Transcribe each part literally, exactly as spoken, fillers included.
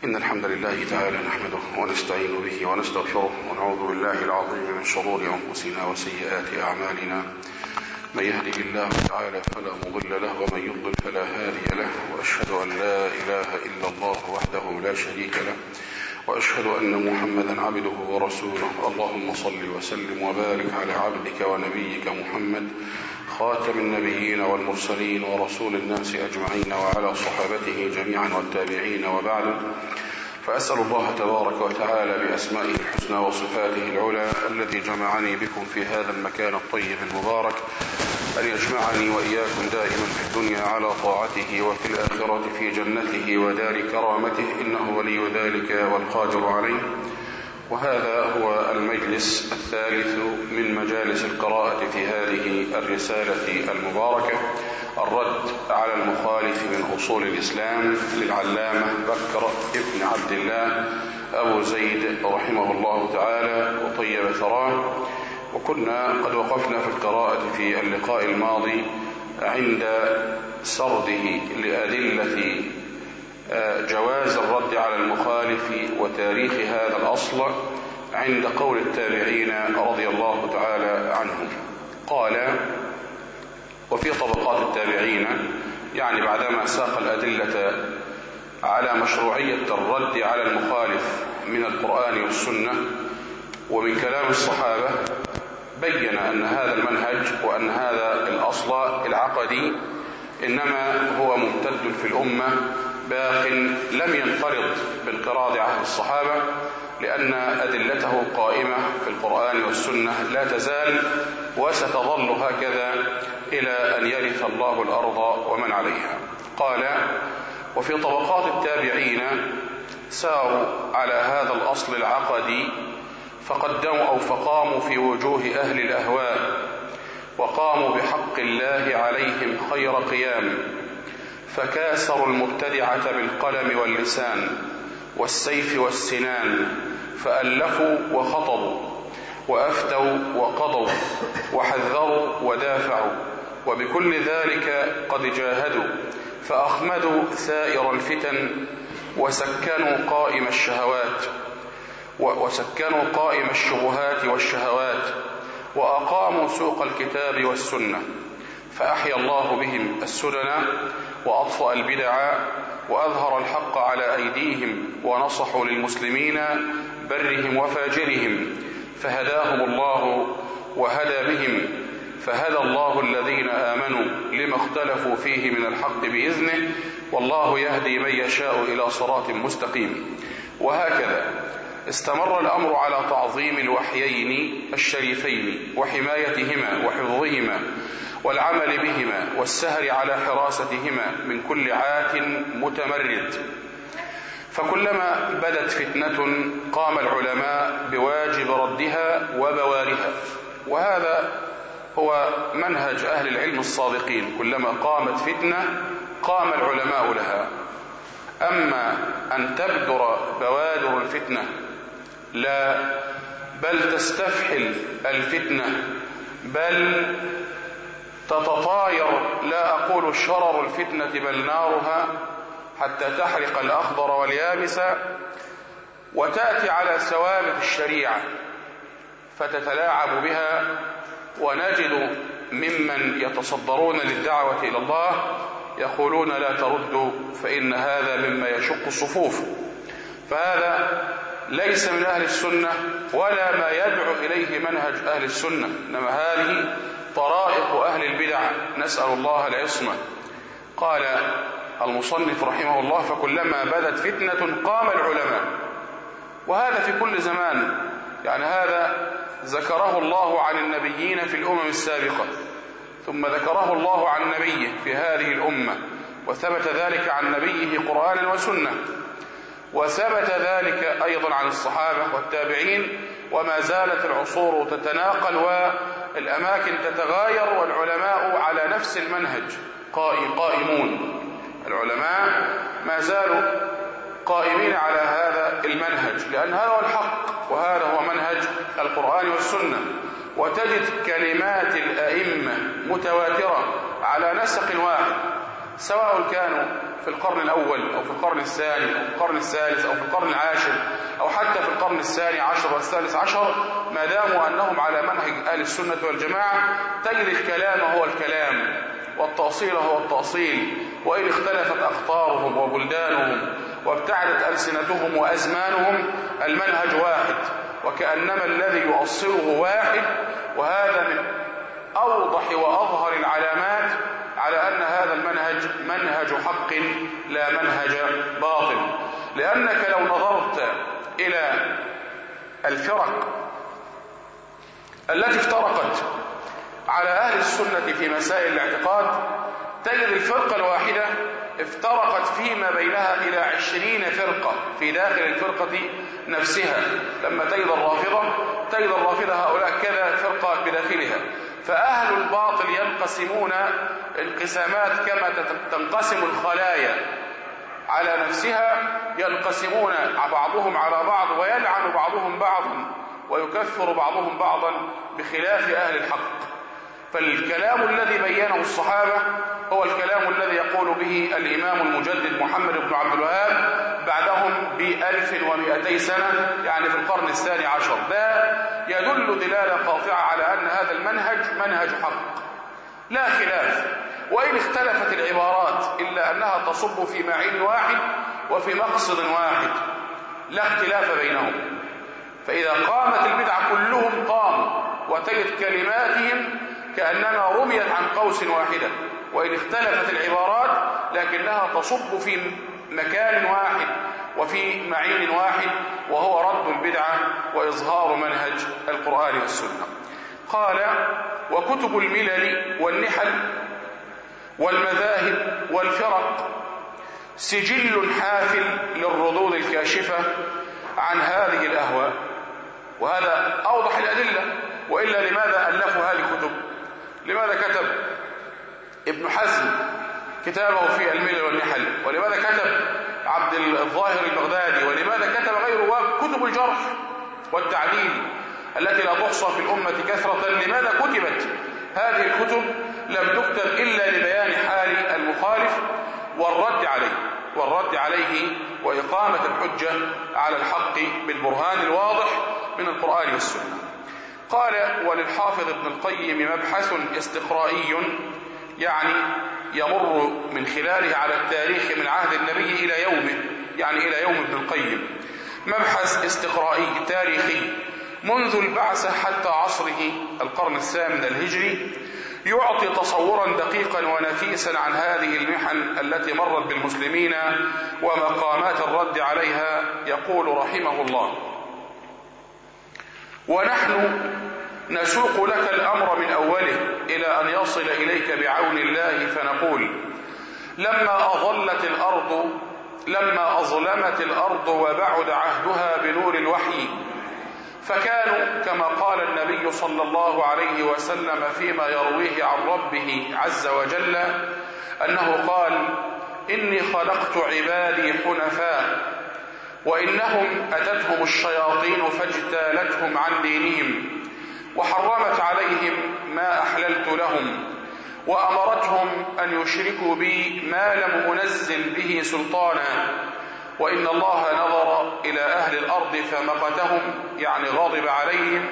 إن الحمد لله تعالى نحمده ونستعين به ونستغفره ونعوذ بالله العظيم من شرور أنفسنا وسيئات أعمالنا. من يهده الله تعالى فلا مضل له ومن يضلل فلا هادي له، وأشهد أن لا إله إلا الله وحده لا شريك له، وأشهد أن محمدا عبده ورسوله. اللهم صل وسلم وبارك على عبدك ونبيك محمد خاتم النبيين والمرسلين ورسول الناس أجمعين، وعلى صحابته جميعا والتابعين، وبعد. فأسأل الله تبارك وتعالى بأسمائه الحسنى وصفاته العلى الذي جمعني بكم في هذا المكان الطيب المبارك أن يجمعني وإياكم دائما في الدنيا على طاعته، وفي الآخرة في جنته ودار كرامته، إنه ولي ذلك والقادر عليه. وهذا هو المجلس الثالث من مجالس القراءة في هذه الرسالة المباركة، الرد على المخالف من أصول الإسلام للعلامة بكر ابن عبد الله أبو زيد رحمه الله تعالى وطيب ثراه. وكنا قد وقفنا في القراءة في اللقاء الماضي عند سرده لأدلة جواز الرد على المخالف وتاريخ هذا الأصل عند قول التابعين رضي الله تعالى عنهم. قال: وفي طبقات التابعين، يعني بعدما ساق الأدلة على مشروعية الرد على المخالف من القرآن والسنة ومن كلام الصحابة، بين أن هذا المنهج وأن هذا الأصل العقدي إنما هو ممتد في الأمة باق لم ينفرد بانقراض عهد الصحابة، لأن أدلته قائمة في القرآن والسنة لا تزال وستظل هكذا إلى أن يرث الله الأرض ومن عليها. قال: وفي طبقات التابعين ساروا على هذا الأصل العقدي فقدموا أو فقاموا في وجوه أهل الأهواء، وقاموا بحق الله عليهم خير قيام، فكاسروا المبتدعة بالقلم واللسان والسيف والسنان، فألفوا وخطبوا وأفتوا وقضوا وحذروا ودافعوا، وبكل ذلك قد جاهدوا، فأخمدوا ثائر الفتن وسكنوا قائم الشهوات وسكنوا قائم الشبهات والشهوات، وأقاموا سوق الكتاب والسنة، فأحيا الله بهم السنن وأطفأ البدع وأظهر الحق على أيديهم، ونصحوا للمسلمين برهم وفاجرهم، فهداهم الله وهدى بهم، فهدى الله الذين آمنوا لما اختلفوا فيه من الحق بإذنه، والله يهدي من يشاء إلى صراط مستقيم. وهكذا استمر الأمر على تعظيم الوحيين الشريفين وحمايتهما وحفظهما والعمل بهما والسهر على حراستهما من كل عات متمرد. فكلما بدت فتنة قام العلماء بواجب ردها وبوارها، وهذا هو منهج أهل العلم الصادقين، كلما قامت فتنة قام العلماء لها. أما أن تبدر بوادر الفتنة، لا، بل تستفحل الفتنة، بل تتطاير، لا أقول شرر الفتنة بل نارها، حتى تحرق الأخضر واليابس، وتأتي على ثوابت الشريعة فتتلاعب بها. ونجد ممن يتصدرون للدعوة إلى الله يقولون: لا تردوا فإن هذا مما يشق الصفوف. فهذا ليس من أهل السنة ولا ما يدعو إليه منهج أهل السنة، إنما هذه طرائق أهل البدع، نسأل الله العصمة. قال المصنف رحمه الله: فكلما بدت فتنة قام العلماء. وهذا في كل زمان، يعني هذا ذكره الله عن النبيين في الأمم السابقة، ثم ذكره الله عن نبيه في هذه الأمة، وثبت ذلك عن نبيه قرآنا وسنة، وثبت ذلك أيضا عن الصحابة والتابعين، وما زالت العصور تتناقل والأماكن تتغاير، والعلماء على نفس المنهج قائمون. العلماء ما زالوا قائمين على هذا المنهج، لأن هذا هو الحق وهذا هو منهج القرآن والسنة. وتجد كلمات الأئمة متواترة على نسق واحد، سواء كانوا في القرن الأول أو في القرن الثاني أو في القرن الثالث أو في القرن العاشر أو حتى في القرن الثاني عشر والثالث عشر، ما داموا أنهم على منهج أهل السنة والجماعة تجد الكلام هو الكلام والتأصيل هو التأصيل، وإن اختلفت أخطارهم وبلدانهم وابتعدت ألسنتهم وأزمانهم المنهج واحد، وكأنما الذي يؤصله واحد. وهذا من أوضح وأظهر العلامات على أن هذا المنهج منهج حق لا منهج باطل. لأنك لو نظرت إلى الفرق التي افترقت على أهل السنة في مسائل الاعتقاد تجد الفرقة الواحدة افترقت فيما بينها إلى عشرين فرقة في داخل الفرقة نفسها. لما تجد الرافضة تجد الرافضة هؤلاء كذا فرقة بداخلها. فأهل الباطل ينقسمون انقسامات كما تنقسم الخلايا على نفسها، ينقسمون بعضهم على بعض ويلعن بعضهم بعضا ويكفر بعضهم بعضا بخلاف أهل الحق. فالكلام الذي بينه الصحابة هو الكلام الذي يقول به الإمام المجدد محمد بن عبد الوهاب بعدهم بألف ومئتي سنة، يعني في القرن الثاني عشر. ده يدل دلالة قاطعة على أن هذا المنهج منهج حق لا خلاف، وإن اختلفت العبارات إلا أنها تصب في معين واحد وفي مقصد واحد لا اختلاف بينهم. فإذا قامت البدعة كلهم قاموا، وتجد كلماتهم كأنما رميت عن قوس واحدة، وإن اختلفت العبارات لكنها تصب في مكان واحد وفي معين واحد، وهو رد البدعة وإظهار منهج القرآن والسنة. قال: وكتب الملل والنحل والمذاهب والفرق سجل حافل للردود الكاشفة عن هذه الأهواء. وهذا أوضح الأدلة، وإلا لماذا ألفوا هذه الكتب؟ لماذا كتب ابن حزم كتابه في الملل والنحل؟ ولماذا كتب عبد الظاهر البغدادي؟ ولماذا كتب غيره؟ كتب الجرح والتعديل التي لا تحصى في الأمة كثرة، لماذا كتبت هذه الكتب؟ لم تكتب إلا لبيان حال المخالف والرد عليه والرد عليه وإقامة الحجة على الحق بالبرهان الواضح من القرآن والسنة. قال: وللحافظ ابن القيم مبحث استقرائي، يعني يمر من خلاله على التاريخ من عهد النبي إلى يومه، يعني إلى يوم ابن القيم، مبحث استقرائي تاريخي منذ البعثة حتى عصره القرن الثامن الهجري، يعطي تصورا دقيقا ونفيسا عن هذه المحن التي مرت بالمسلمين ومقامات الرد عليها. يقول رحمه الله: ونحن نسوق لك الأمر من أوله إلى أن يصل إليك بعون الله، فنقول: لما أظلت الأرض لما أظلمت الأرض وبعد عهدها بنور الوحي، فكانوا كما قال النبي صلى الله عليه وسلم فيما يرويه عن ربه عز وجل أنه قال: إني خلقت عبادي حنفاء وإنهم أتتهم الشياطين فاجتالتهم عن دينهم وحرمت عليهم ما أحللت لهم وأمرتهم أن يشركوا بي ما لم أنزل به سلطانا، وإن الله نظر إلى أهل الأرض فمقتهم، يعني غضب عليهم،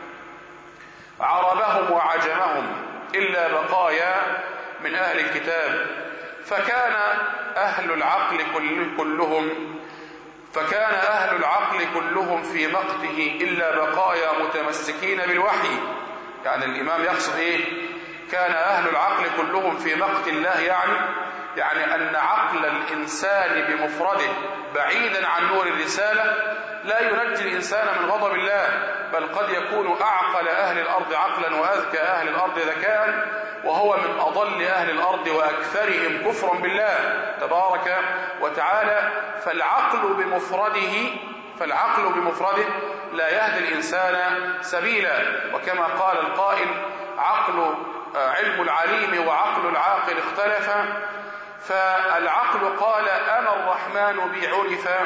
عربهم وعجمهم إلا بقايا من أهل الكتاب، فكان أهل العقل كلهم فكان أهل العقل كلهم في مقته إلا بقايا متمسكين بالوحي. يعني الإمام يقصد إيه؟ كان أهل العقل كلهم في مقت الله، يعني يعني أن عقل الإنسان بمفرده بعيدا عن نور الرسالة لا ينجي الإنسان من غضب الله، بل قد يكون أعقل أهل الأرض عقلا وأذكى أهل الأرض ذكاء، وهو من أضل أهل الأرض وأكثرهم كفرا بالله تبارك وتعالى. فالعقل بمفرده فالعقل بمفرده لا يهدي الإنسان سبيلا، وكما قال القائل: عقل علم العليم وعقل العاقل اختلفا، فالعقل قال: أنا الرحمن بي عرفا،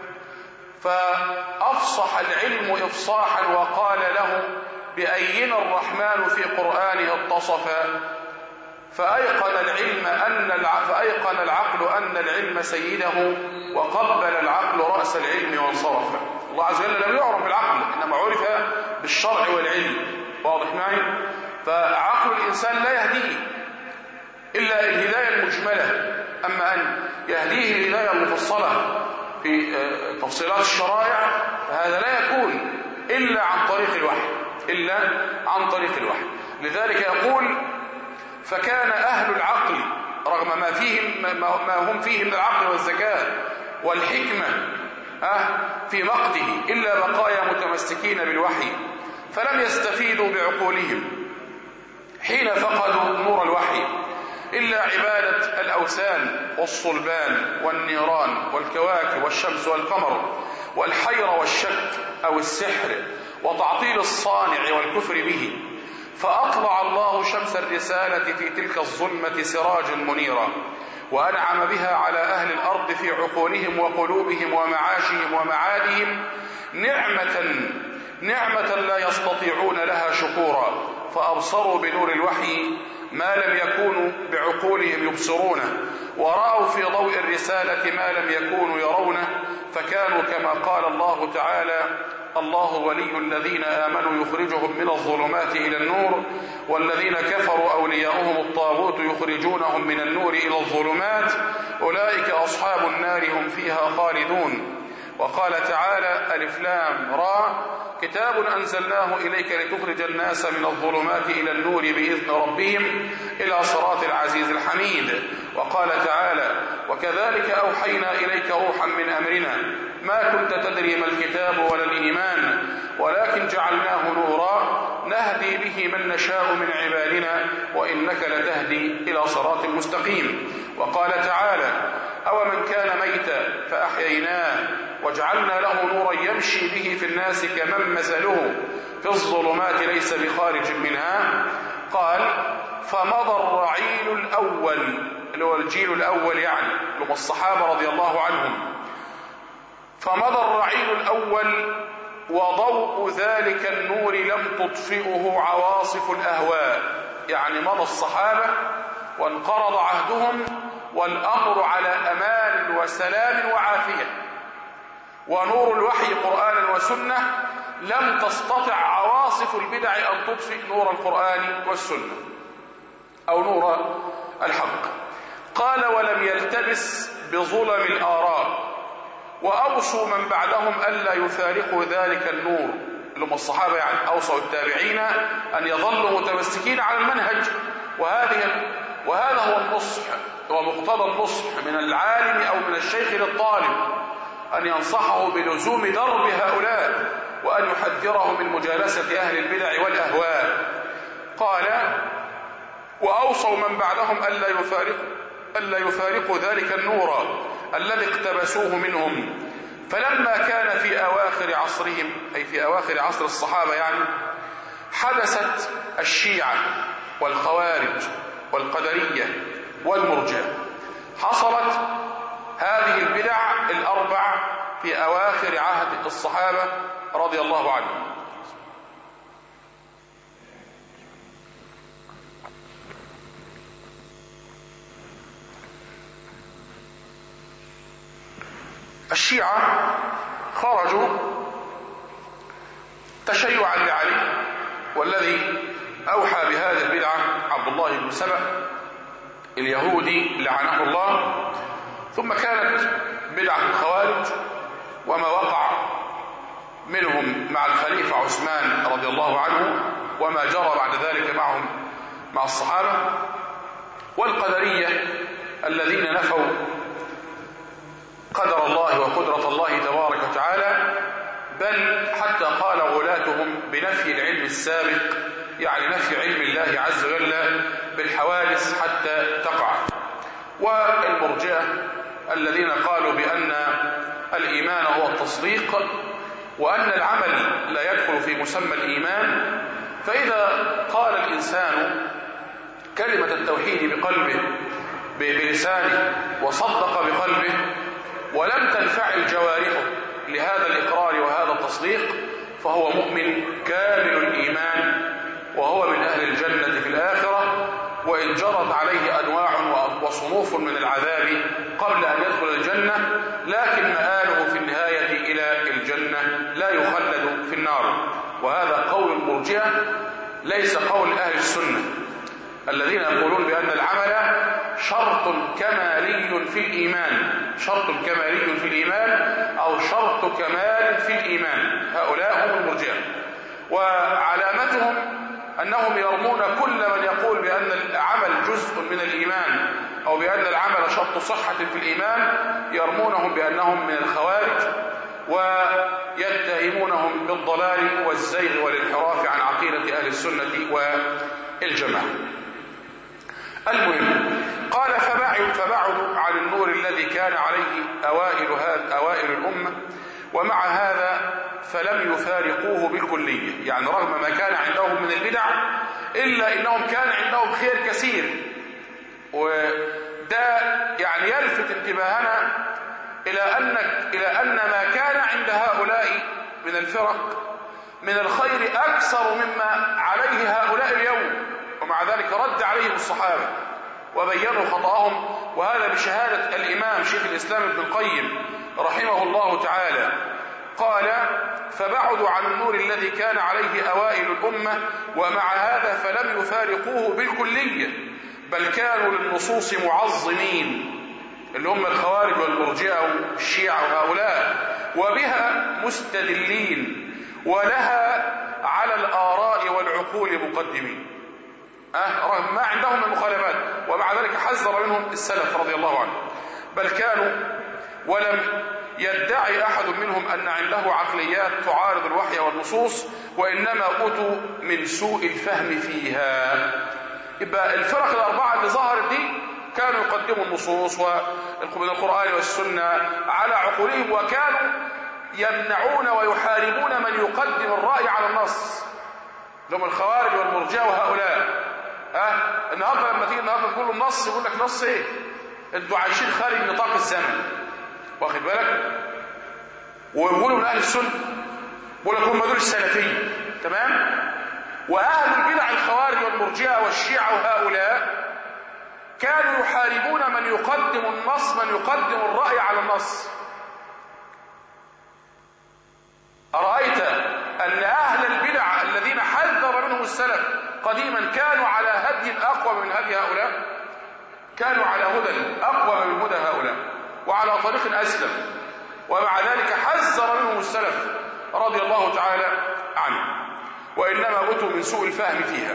فأفصح العلم إفصاحا وقال له: بأينا الرحمن في قرآنه اتصفا. فأيقن العلم أن الع... فأيقن العقل أن العلم سيده، وقبل العقل رأس العلم وانصرف. الله عز وجل لم يعرف بالعقل، إنما عرف بالشرع والعلم. واضح معي؟ فعقل الإنسان لا يهديه إلا الهداية المجملة، أما أن يهديه الهداية المفصلة في تفصيلات الشرائع فهذا لا يكون إلا عن طريق الوحي، إلا عن طريق الوحي. لذلك يقول: فكان أهل العقل رغم ما فيهم ما هم فيه من العقل والذكاء والحكمة في مقته إلا بقايا متمسكين بالوحي، فلم يستفيدوا بعقولهم حين فقدوا نور الوحي إلا عبادة الأوثان والصلبان والنيران والكواكب والشمس والقمر والحيرة والشك أو السحر وتعطيل الصانع والكفر به. فأطلع الله شمس الرسالة في تلك الظلمة سراجا منيرا، وأنعم بها على أهل الأرض في عقولهم وقلوبهم ومعاشهم ومعادهم نعمة نعمة لا يستطيعون لها شكورا، فأبصروا بنور الوحي ما لم يكونوا بعقولهم يبصرونه، ورأوا في ضوء الرسالة ما لم يكونوا يرونه، فكانوا كما قال الله تعالى: الله ولي الذين آمنوا يخرجهم من الظلمات إلى النور، والذين كفروا أولياؤهم الطاغوت يخرجونهم من النور إلى الظلمات، أولئك أصحاب النار هم فيها خالدون. وقال تعالى: ألف لام را، كتاب أنزلناه إليك لتخرج الناس من الظلمات إلى النور بإذن ربهم إلى صراط العزيز الحميد. وقال تعالى: وكذلك أوحينا إليك روحا من أمرنا ما كنت تدري ما الكتاب ولا الإيمان ولكن جعلناه نورا نهدي به من نشاء من عبادنا وإنك لتهدي إلى صراط مستقيم. وقال تعالى: أو من كان ميتا فأحييناه وجعلنا له نورا يمشي به في الناس كمن مثله في الظلمات ليس بخارج منها. قال: فمضى الرعيل الأول، اللي هو الجيل الأول يعني لهم الصحابة رضي الله عنهم، فمضى الرعيل الأول وضوء ذلك النور لم تطفئه عواصف الأهواء، يعني مضى الصحابة وانقرض عهدهم والأمر على أمان وسلام وعافية، ونور الوحي قرآن وسنة لم تستطع عواصف البدع أن تطفئ نور القرآن والسنة أو نور الحق. قال: ولم يلتبس بظلم الآراء، وأوصوا من بعدهم ألا يفارقوا ذلك النور، اللي هم الصحابة يعني أوصوا التابعين أن يظلوا متمسكين على المنهج. وهذه وهذا هو النصح، هو مقتضى النصح من العالم أو من الشيخ للطالب، أن ينصحه بلزوم درب هؤلاء وأن يحذره من مجالسة أهل البدع والأهواء. قال: وأوصوا من بعدهم ألا يفارقوا ألا يفارقوا ذلك النور الذي اقتبسوه منهم. فلما كان في أواخر عصرهم، أي في أواخر عصر الصحابة يعني، حدثت الشيعة والخوارج والقدرية والمرجئة. حصلت هذه البدع الأربع في أواخر عهد الصحابة رضي الله عنهم. الشيعة خرجوا تشيعا لعلي، والذي أوحى بهذه البدعة عبد الله بن سبأ اليهودي لعنه الله. ثم كانت بدعة الخوارج وما وقع منهم مع الخليفة عثمان رضي الله عنه وما جرى بعد ذلك معهم مع الصحابة، والقدرية الذين نفوا قدر الله وقدرة الله تبارك وتعالى، بل حتى قال غلاتهم بنفي العلم السابق، يعني نفي علم الله عز وجل بالحوادث حتى تقع. والمرجئة الذين قالوا بأن الإيمان هو التصديق، وأن العمل لا يدخل في مسمى الإيمان. فإذا قال الإنسان كلمة التوحيد بقلبه بلسانه وصدق بقلبه ولم تنفعل جوارحه لهذا الإقرار وهذا التصديق، فهو مؤمن كامل الإيمان، وهو من أهل الجنة في الآخرة، وإن جرت عليه أنواع وصنوف من العذاب قبل أن يدخل الجنة، لكن مآله في النهاية إلى الجنة لا يخلد في النار. وهذا قول المرجئة ليس قول أهل السنة الذين يقولون بأن العمل شرط كمالي في الإيمان، شرط كمالي في الإيمان أو شرط كمال في الإيمان. هؤلاء هم المرجئة، وعلامتهم أنهم يرمون كل من يقول بأن العمل جزء من الإيمان أو بأن العمل شرط صحة في الإيمان، يرمونهم بأنهم من الخوارج ويتهمونهم بالضلال والزيغ والانحراف عن عقيدة أهل السنة والجماعة. المهم، قال فبعد فبعدوا عن النور الذي كان عليه أوائل, أوائل الأمة، ومع هذا فلم يفارقوه بالكلية. يعني رغم ما كان عندهم من البدع إلا إنهم كان عندهم خير كثير. وده يعني يلفت انتباهنا إلى أن إلى أن ما كان عند هؤلاء من الفرق من الخير أكثر مما عليه هؤلاء اليوم، ومع ذلك رد عليهم الصحابة وبينوا خطأهم. وهذا بشهادة الإمام شيخ الإسلام ابن القيم رحمه الله تعالى، قال فبعدوا عن النور الذي كان عليه أوائل الأمة، ومع هذا فلم يفارقوه بالكلية، بل كانوا للنصوص معظمين، اللي هم الخوارج والمرجئة والشيعة وهؤلاء، وبها مستدلين، ولها على الآراء والعقول مقدمين. أه رغم ما عندهم من مخالفات، ومع ذلك حذر منهم السلف رضي الله عنهم. بل كانوا ولم يدعي أحد منهم أن عنده عقليات تعارض الوحي والنصوص، وإنما أوتوا من سوء الفهم فيها. يبقى الفرق الأربعة اللي ظهرت دي كانوا يقدموا النصوص من القرآن والسنة على عقولهم، وكانوا يمنعون ويحاربون من يقدم الرأي على النص، لهم الخوارج والمرجئة وهؤلاء. أه النهارده لما تيجي النهارده تقول له نص، يقول لك نص ايه؟ انتوا عايشين خارج نطاق الزمن، واخد بالك؟ ويقولوا من اهل السنه، بيقول لك هم دول السلفيين، تمام؟ واهل البدع الخوارج والمرجئه والشيعه وهؤلاء كانوا يحاربون من يقدم النص، من يقدم الراي على النص. ارايت ان اهل البدع الذين حذر منهم السلف قديما كانوا على هدي اقوى من هدي هؤلاء، كانوا على هدى اقوى من هدى هؤلاء وعلى طريق اسلم، ومع ذلك حذر منهم السلف رضي الله تعالى عنه، وانما أتوا من سوء الفهم فيها.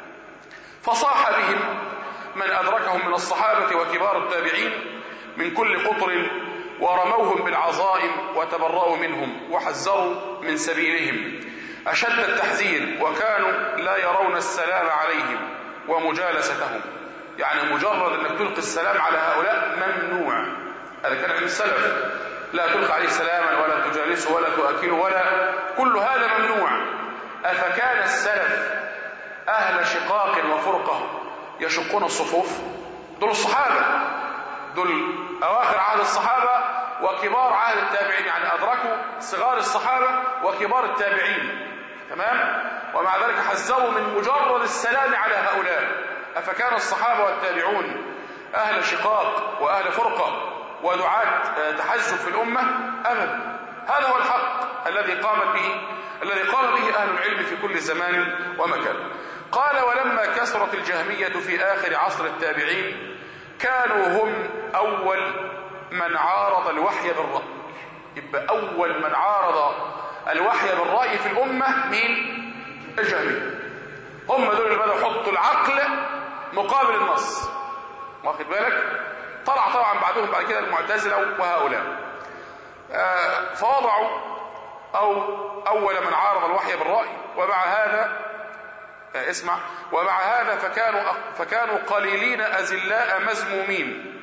فصاح بهم من ادركهم من الصحابه وكبار التابعين من كل قطر، ورموهم بالعظائم وتبرؤوا منهم وحذروا من سبيلهم أشد التحذير، وكانوا لا يرون السلام عليهم ومجالستهم. يعني مجرد أنك تلقي السلام على هؤلاء ممنوع، هذا كان عند السلف، لا تلقي عليه سلاما ولا تجالسه ولا تؤكله ولا، كل هذا ممنوع. أفكان السلف أهل شقاق وفرقة يشقون الصفوف؟ دول الصحابة، دول أواخر عهد الصحابة وكبار عهد التابعين، يعني أدركوا صغار الصحابة وكبار التابعين، تمام؟ ومع ذلك حذروا من مجرد السلام على هؤلاء. أفكان الصحابة والتابعون أهل شقاق وأهل فرقة ودعاة تحزب في الأمة؟ أبدا. هذا هو الحق الذي قام به الذي قام به أهل العلم في كل زمان ومكان. قال ولما كثرت الجهمية في آخر عصر التابعين كانوا هم أول من عارض الوحي بالرأي. يبقى أول من عارض الوحي بالرأي في الأمة مين؟ الجهمية. هم دول اللي بدأوا يحطوا العقل مقابل النص، واخد بالك؟ طلع طبعا بعدهم بعد كده المعتزلة وهؤلاء، آه فوضعوا أو أول من عارض الوحي بالرأي. ومع هذا آه اسمع ومع هذا فكانوا فكانوا قليلين أزلاء مذمومين،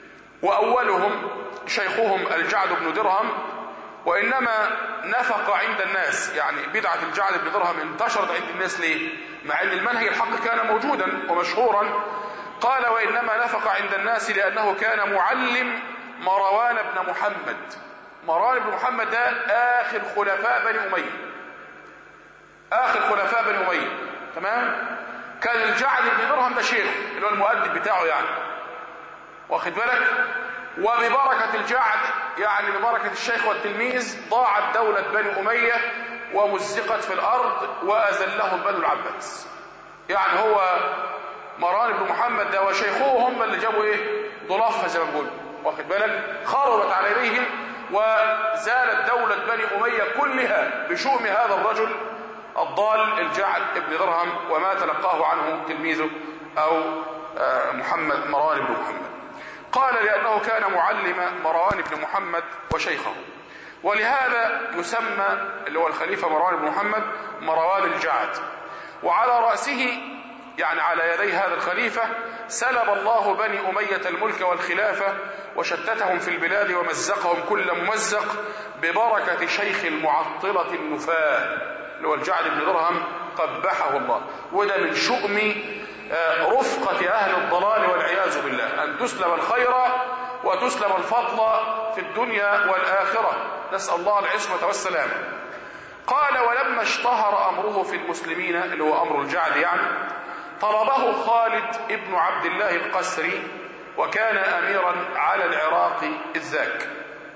وأولهم شيخهم الجعد بن درهم، وإنما نفق عند الناس. يعني بدعة الجعد بن درهم انتشرت عند الناس ليه؟ مع أن المنهج الحق كان موجودا ومشهورا. قال وإنما نفق عند الناس لأنه كان معلم مروان بن محمد. مروان بن محمد ده آخر خلفاء بني أمية، آخر خلفاء بني أمية، تمام؟ كان الجعد بن درهم ده شيخ اللي هو المؤدب بتاعه يعني، واخد بالك؟ وببركة الجعد يعني ببركة الشيخ والتلميذ ضاعت دولة بني أمية ومزقت في الأرض وأذلهم بنو العباس. يعني هو مروان بن محمد ده وشيخوه هم اللي جابوا ايه ضلافها زي ما بيقولوا، واخد بالك؟ خربت على يديهم وزالت دولة بني أمية كلها بشؤم هذا الرجل الضال الجعد بن درهم وما تلقاه عنه تلميذه أو محمد مروان بن محمد. قال لأنه كان معلم مروان بن محمد وشيخه، ولهذا يسمى اللي هو الخليفة مروان بن محمد مروان الجعد. وعلى رأسه يعني على يدي هذا الخليفة سلب الله بني أمية الملك والخلافة وشتتهم في البلاد ومزقهم كل ممزق ببركة شيخ المعطلة النفاة اللي هو الجعد بن درهم قبحه الله. وده من شؤم رفقة أهل الضلال والعياذ بالله، أن تسلب الخير وتسلب الفضل في الدنيا والآخرة، نسأل الله العصمة والسلامة. قال ولما اشتهر أمره في المسلمين اللي هو أمر الجعد يعني طلبه خالد ابن عبد الله القسري وكان أميرا على العراق إذ ذاك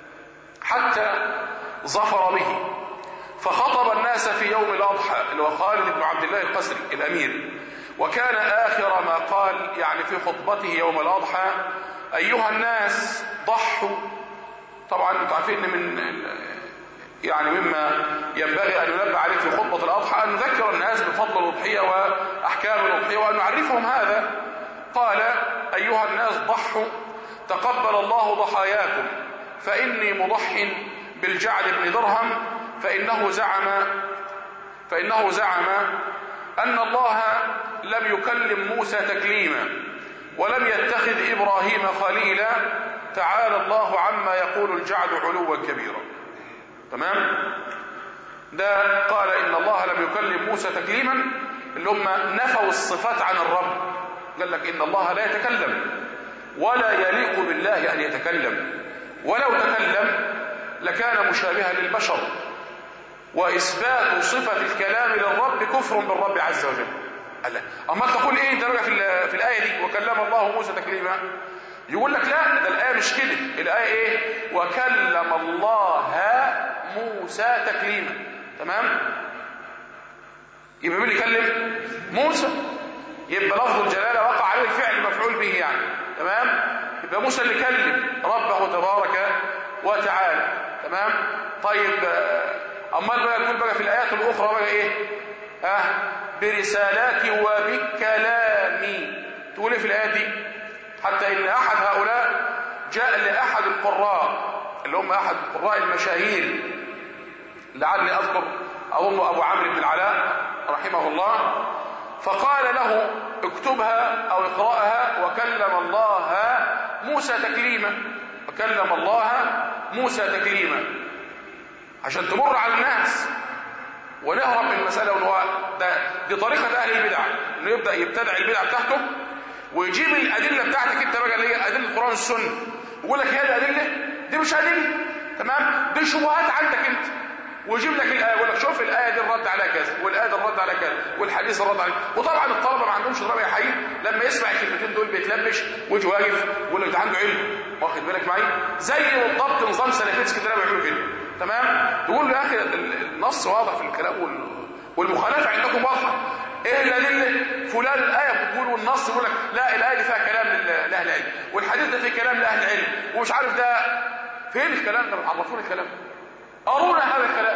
حتى ظفر به، فخطب الناس في يوم الأضحى اللي هو خالد بن عبد الله القسري الأمير، وكان آخر ما قال يعني في خطبته يوم الأضحى أيها الناس ضحوا. طبعا انتم عارفين من يعني مما ينبغي أن ينبه عليه في خطبة الأضحى أن نذكر الناس بفضل الأضحية وأحكام الأضحية وأن نعرفهم هذا. قال أيها الناس ضحوا تقبل الله ضحاياكم فإني مضح بالجعد بن درهم فإنه زعم فإنه زعم أن الله لم يكلم موسى تكليما ولم يتخذ إبراهيم خليلا تعالى الله عما يقول الجعد علوا كبيرا. تمام؟ ده قال إن الله لم يكلم موسى تكليما اللي هم نفوا الصفات عن الرب، قال لك إن الله لا يتكلم ولا يليق بالله أن يتكلم، ولو تكلم لكان مشابها للبشر، وإثبات صفة الكلام للرب كفر بالرب عز وجل. أما تقول إيه انت بقى في, في الآية دي وكلم الله موسى تكليما؟ يقول لك لا ده الآية مش كده، الآية إيه وكلم الله موسى تكليما. تمام؟ يبقى مين اللي يكلم؟ موسى، يبقى لفظ الجلالة وقع عليه الفعل مفعول به يعني. تمام؟ يبقى موسى اللي كلم ربه تبارك وتعالى. تمام؟ طيب أمال بقى يقول بقى في الآيات الأخرى بقى إيه؟ أه برسالاتي وبكلامي. تقول إيه في الآيات دي؟ حتى إن أحد هؤلاء جاء لأحد القراء اللي هم أحد القراء المشاهير لعلي أذكر أظن أبو عمرو بن العلاء رحمه الله، فقال له اكتبها أو اقرأها وكلم الله موسى تكليما، وكلم الله موسى تكليما، عشان تمر على الناس ونهرب من المسألة. وهو ده دي طريقة أهل البدع، إنه يبدأ يبتدع البدع بتاعته ويجيب الأدلة بتاعتك أنت بقى اللي هي أدلة القرآن والسنة، ويقول لك هي الأدلة دي مش أدلة. تمام؟ دي شبهات عندك أنت، ويجيب لك الآية يقول لك شوف الآية دي الرد على كذا والآية دي الرد على كذا والحديث الرد على. وطبعا الطلبة ما عندهمش ضرب يا حي، لما يسمع الكلمتين دول بيتلبش ويجي واقف ويقول لك ده عنده علم، واخد بالك معي؟ زي بالضبط نظام سلفيتس كده بيعملوا كده. تمام؟ تقول له يا أخي النص واضح في الكلام والمخالفة عندكم واضحة، ايه الأدلة؟ فلان الآية بتقول والنص يقول لك لا الآية دي فيها كلام لأهل العلم والحديث ده فيه كلام لأهل العلم ومش عارف ده فين الكلام ده، بتعرفونا الكلام، أرونا هذا الكلام،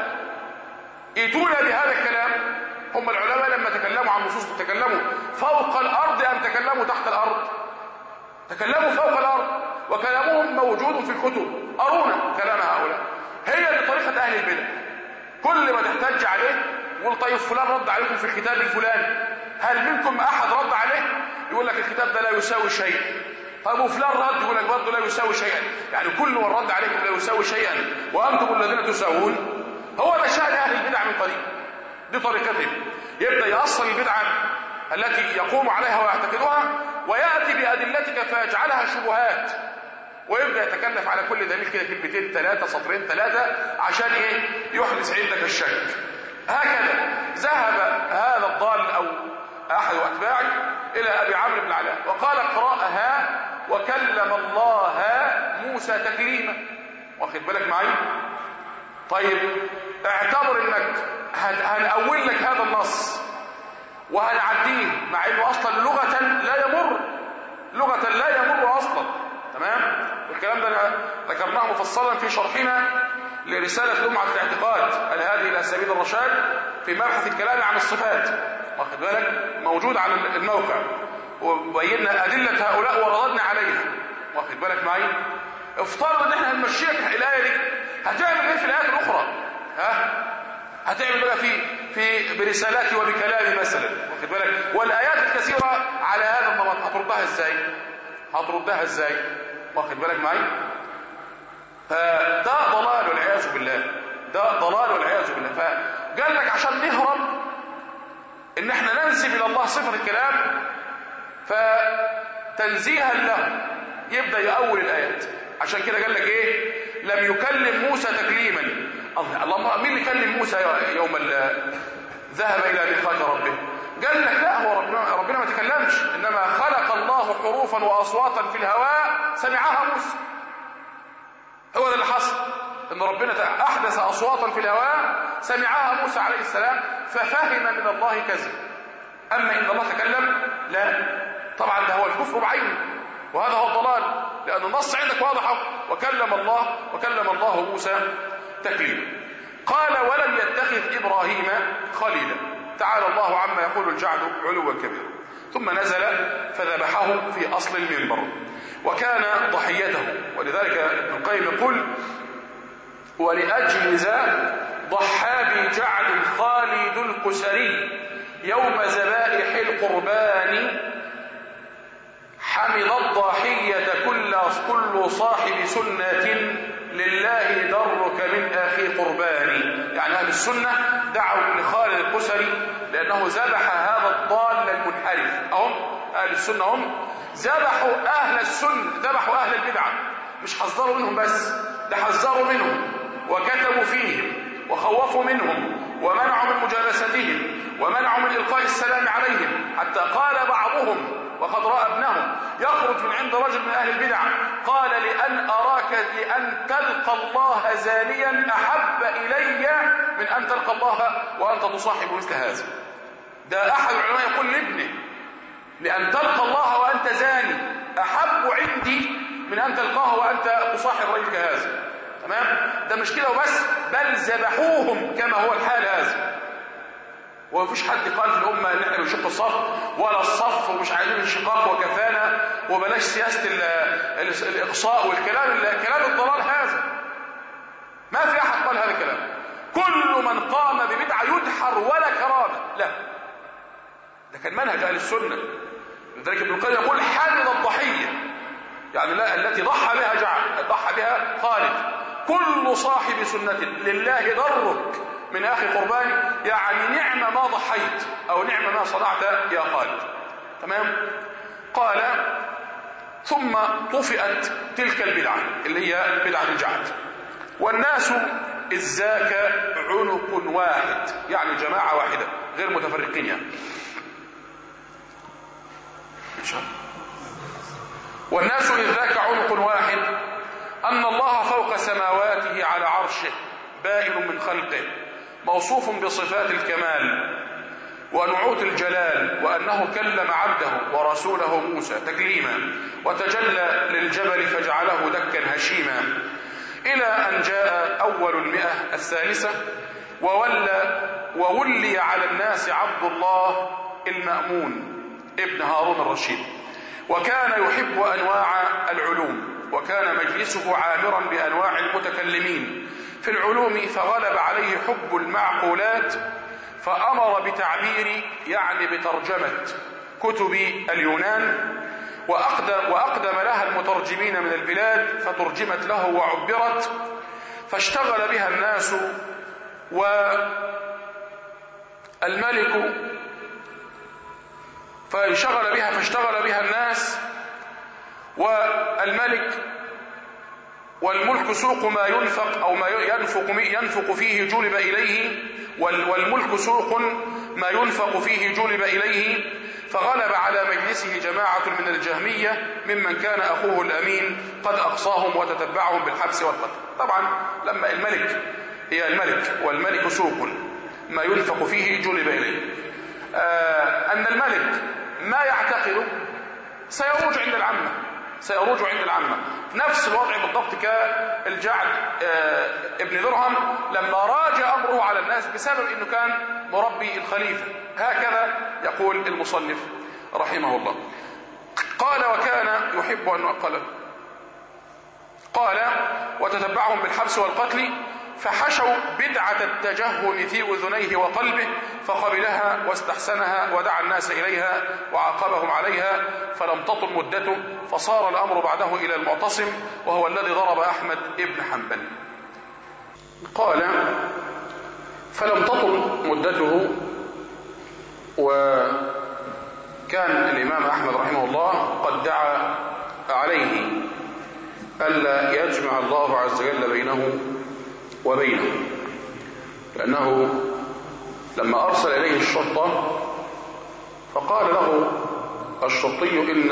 ائتونا بهذا الكلام. هم العلماء لما تكلموا عن نصوص تكلموا فوق الأرض أم تكلموا تحت الأرض؟ تكلموا فوق الأرض وكلامهم موجود في الكتب، أرونا كلام هؤلاء. هي بطريقة أهل البدع، كل ما تحتج عليه يقول طيب فلان رد عليكم في الكتاب الفلاني، هل منكم أحد رد عليه؟ يقول لك الكتاب ده لا يساوي شيء. طيب وفلان رد يقول لك برضه لا يساوي شيئا، يعني كل من رد عليكم لا يساوي شيئا وأنتم الذين تساوون. هو ده شأن أهل البدع من قديم، دي طريقتهم. يبدأ يأصل البدعة التي يقوم عليها ويعتقدها ويأتي بأدلتك فيجعلها شبهات، ويبدأ يتكلف على كل دليل كده كلمتين ثلاثة سطرين ثلاثة عشان ايه؟ يحدث عندك الشك. هكذا ذهب هذا الضال او أحد أتباعي إلى أبي عمرو بن العلاء وقال اقرأها وكلم الله موسى تكليما. واخد بالك معي؟ طيب اعتبر انك هنأول لك هذا النص وهنعديه مع انه اصلا لغة لا يمر، لغة لا يمر اصلا. تمام؟ والكلام ده ذكرناه مفصلا في شرحنا لرسالة لمعة الاعتقاد هل هذه الى سبيل الرشاد في مبحث الكلام عن الصفات. واخد بالك؟ موجود على الموقع، وبينا أدلة هؤلاء ورددنا عليها. واخد بالك معي؟ افترض ان احنا هنمشيك الآية دي، هتعمل ايه في الآيات الأخرى؟ ها؟ هتعمل بقى في في برسالاتي وبكلامي مثلا. واخد بالك؟ والآيات الكثيرة على هذا النمط هتردها ازاي؟ هتردها ازاي؟ واخد بالك معي؟ فده ضلال والعياذ بالله، ده ضلال والعياذ بالله. فقال لك عشان نهرب ان احنا ننسب الى الله صفة الكلام فتنزيها له يبدأ يأول الآيات. عشان كده قال لك ايه؟ لم يكلم موسى تكليما. الله، مين اللي كلم موسى يوم ذهب الى ميقات ربه؟ قال لك لا، هو ربنا, ربنا ما تكلمش، انما خلق الله حروفا واصواتا في الهواء سمعها موسى. هو ده اللي حصل، ان ربنا احدث اصواتا في الهواء سمعها موسى عليه السلام ففهم من الله كذا. اما ان الله تكلم لا، طبعا ده هو الكفر بعينه، وهذا هو الضلال، لان النص عندك واضح، وكلم الله وكلم الله موسى تكليما. قال ولم يتخذ ابراهيم خليلا. تعالى الله عما يقول الجعد علوا كبيرا. ثم نزل فذبحه في اصل المنبر وكان ضحيته. ولذلك ابن القيم يقول ولأجل ذا ضحى بجعد خالد القسري يوم ذبائح القربان حمد الضاحية كل كل صاحب سنة لله درك من أخي قرباني. يعني أهل السنة دعوا لخالد القسري لأنه ذبح هذا الضال المنحرف. هم أهل السنة هم ذبحوا أهل السنة، ذبحوا أهل البدعة، مش حذروا منهم بس، ده حذروا منهم وكتبوا فيهم وخوفوا منهم ومنعوا من مجالستهم ومنعوا من إلقاء السلام عليهم، حتى قال بعضهم وقد رأى ابنه يخرج من عند رجل من أهل البدع قال لأن أراك لأن تلقى الله زانيا أحب إلي من أن تلقى الله وأنت تصاحب مثل هذا. ده أحد العلماء يقول لابنه لأن تلقى الله وأنت زاني أحب عندي من أن تلقاه وأنت تصاحب رجل كهذا. تمام؟ ده مش كده وبس، بل ذبحوهم كما هو الحال هذا. ومفيش حد قال في الأمة ان احنا بنشق الصف ولا الصف ومش عايزين انشقاق وكفانا وبلاش سياسة الإقصاء والكلام الكلام الضلال هذا. ما في أحد قال هذا الكلام. كل من قام ببدعة يدحر ولا كرامة لا. ده كان منهج أهل السنة. لذلك ابن القيم يقول حمد الضحية، يعني لا التي ضحى بها جعل ضحى بها خالد كل صاحب سنة لله درك من أخي قرباني، يعني نعم ما ضحيت أو نعم ما صنعت يا خالد. تمام؟ قال ثم طفئت تلك البدعة اللي هي بدعة الجعد والناس إذ ذاك عنق واحد، يعني جماعة واحدة غير متفرقين يعني. إن شاء الله. والناس إذ ذاك عنق واحد أن الله فوق سماواته على عرشه بائن من خلقه موصوف بصفات الكمال ونعوت الجلال، وأنه كلم عبده ورسوله موسى تكليما وتجلى للجبل فجعله دكا هشيما، إلى أن جاء أول المئة الثالثة وولى وولي على الناس عبد الله المأمون ابن هارون الرشيد، وكان يحب أنواع العلوم، وكان مجلسه عامرا بأنواع المتكلمين في العلوم، فغلب عليه حب المعقولات فأمر بتعبير يعني بترجمة كتب اليونان، وأقدم, وأقدم لها المترجمين من البلاد فترجمت له وعبرت، فاشتغل بها الناس، والملك فانشغل بها فاشتغل بها الناس، والملك والملك سوق ما ينفق أو ما ينفق, ينفق فيه جلب إليه، والملك سوق ما ينفق فيه جلب إليه. فغلب على مجلسه جماعة من الجهمية ممن كان أخوه الأمين قد أقصاهم وتتبعهم بالحبس والقتل. طبعا لما الملك هي الملك، والملك سوق ما ينفق فيه جلب إليه، آه أن الملك ما يعتقده سيروج عند العامة، سيروج عند العامة. نفس الوضع بالضبط كالجعد آه ابن درهم لما راج أمره على الناس بسبب أنه كان مربي الخليفة. هكذا يقول المصنف رحمه الله. قال وكان يحب أن قال قال وتتبعهم بالحبس والقتل، فحشوا بدعة التجهم في أذنيه وقلبه فقبلها واستحسنها ودعا الناس إليها وعاقبهم عليها، فلم تطل مدته، فصار الأمر بعده إلى المعتصم وهو الذي ضرب أحمد ابن حنبل. قال فلم تطل مدته، وكان الإمام أحمد رحمه الله قد دعا عليه ألا يجمع الله عز وجل بينه وبينه، لأنه لما أرسل إليه الشرطة فقال له الشرطي إن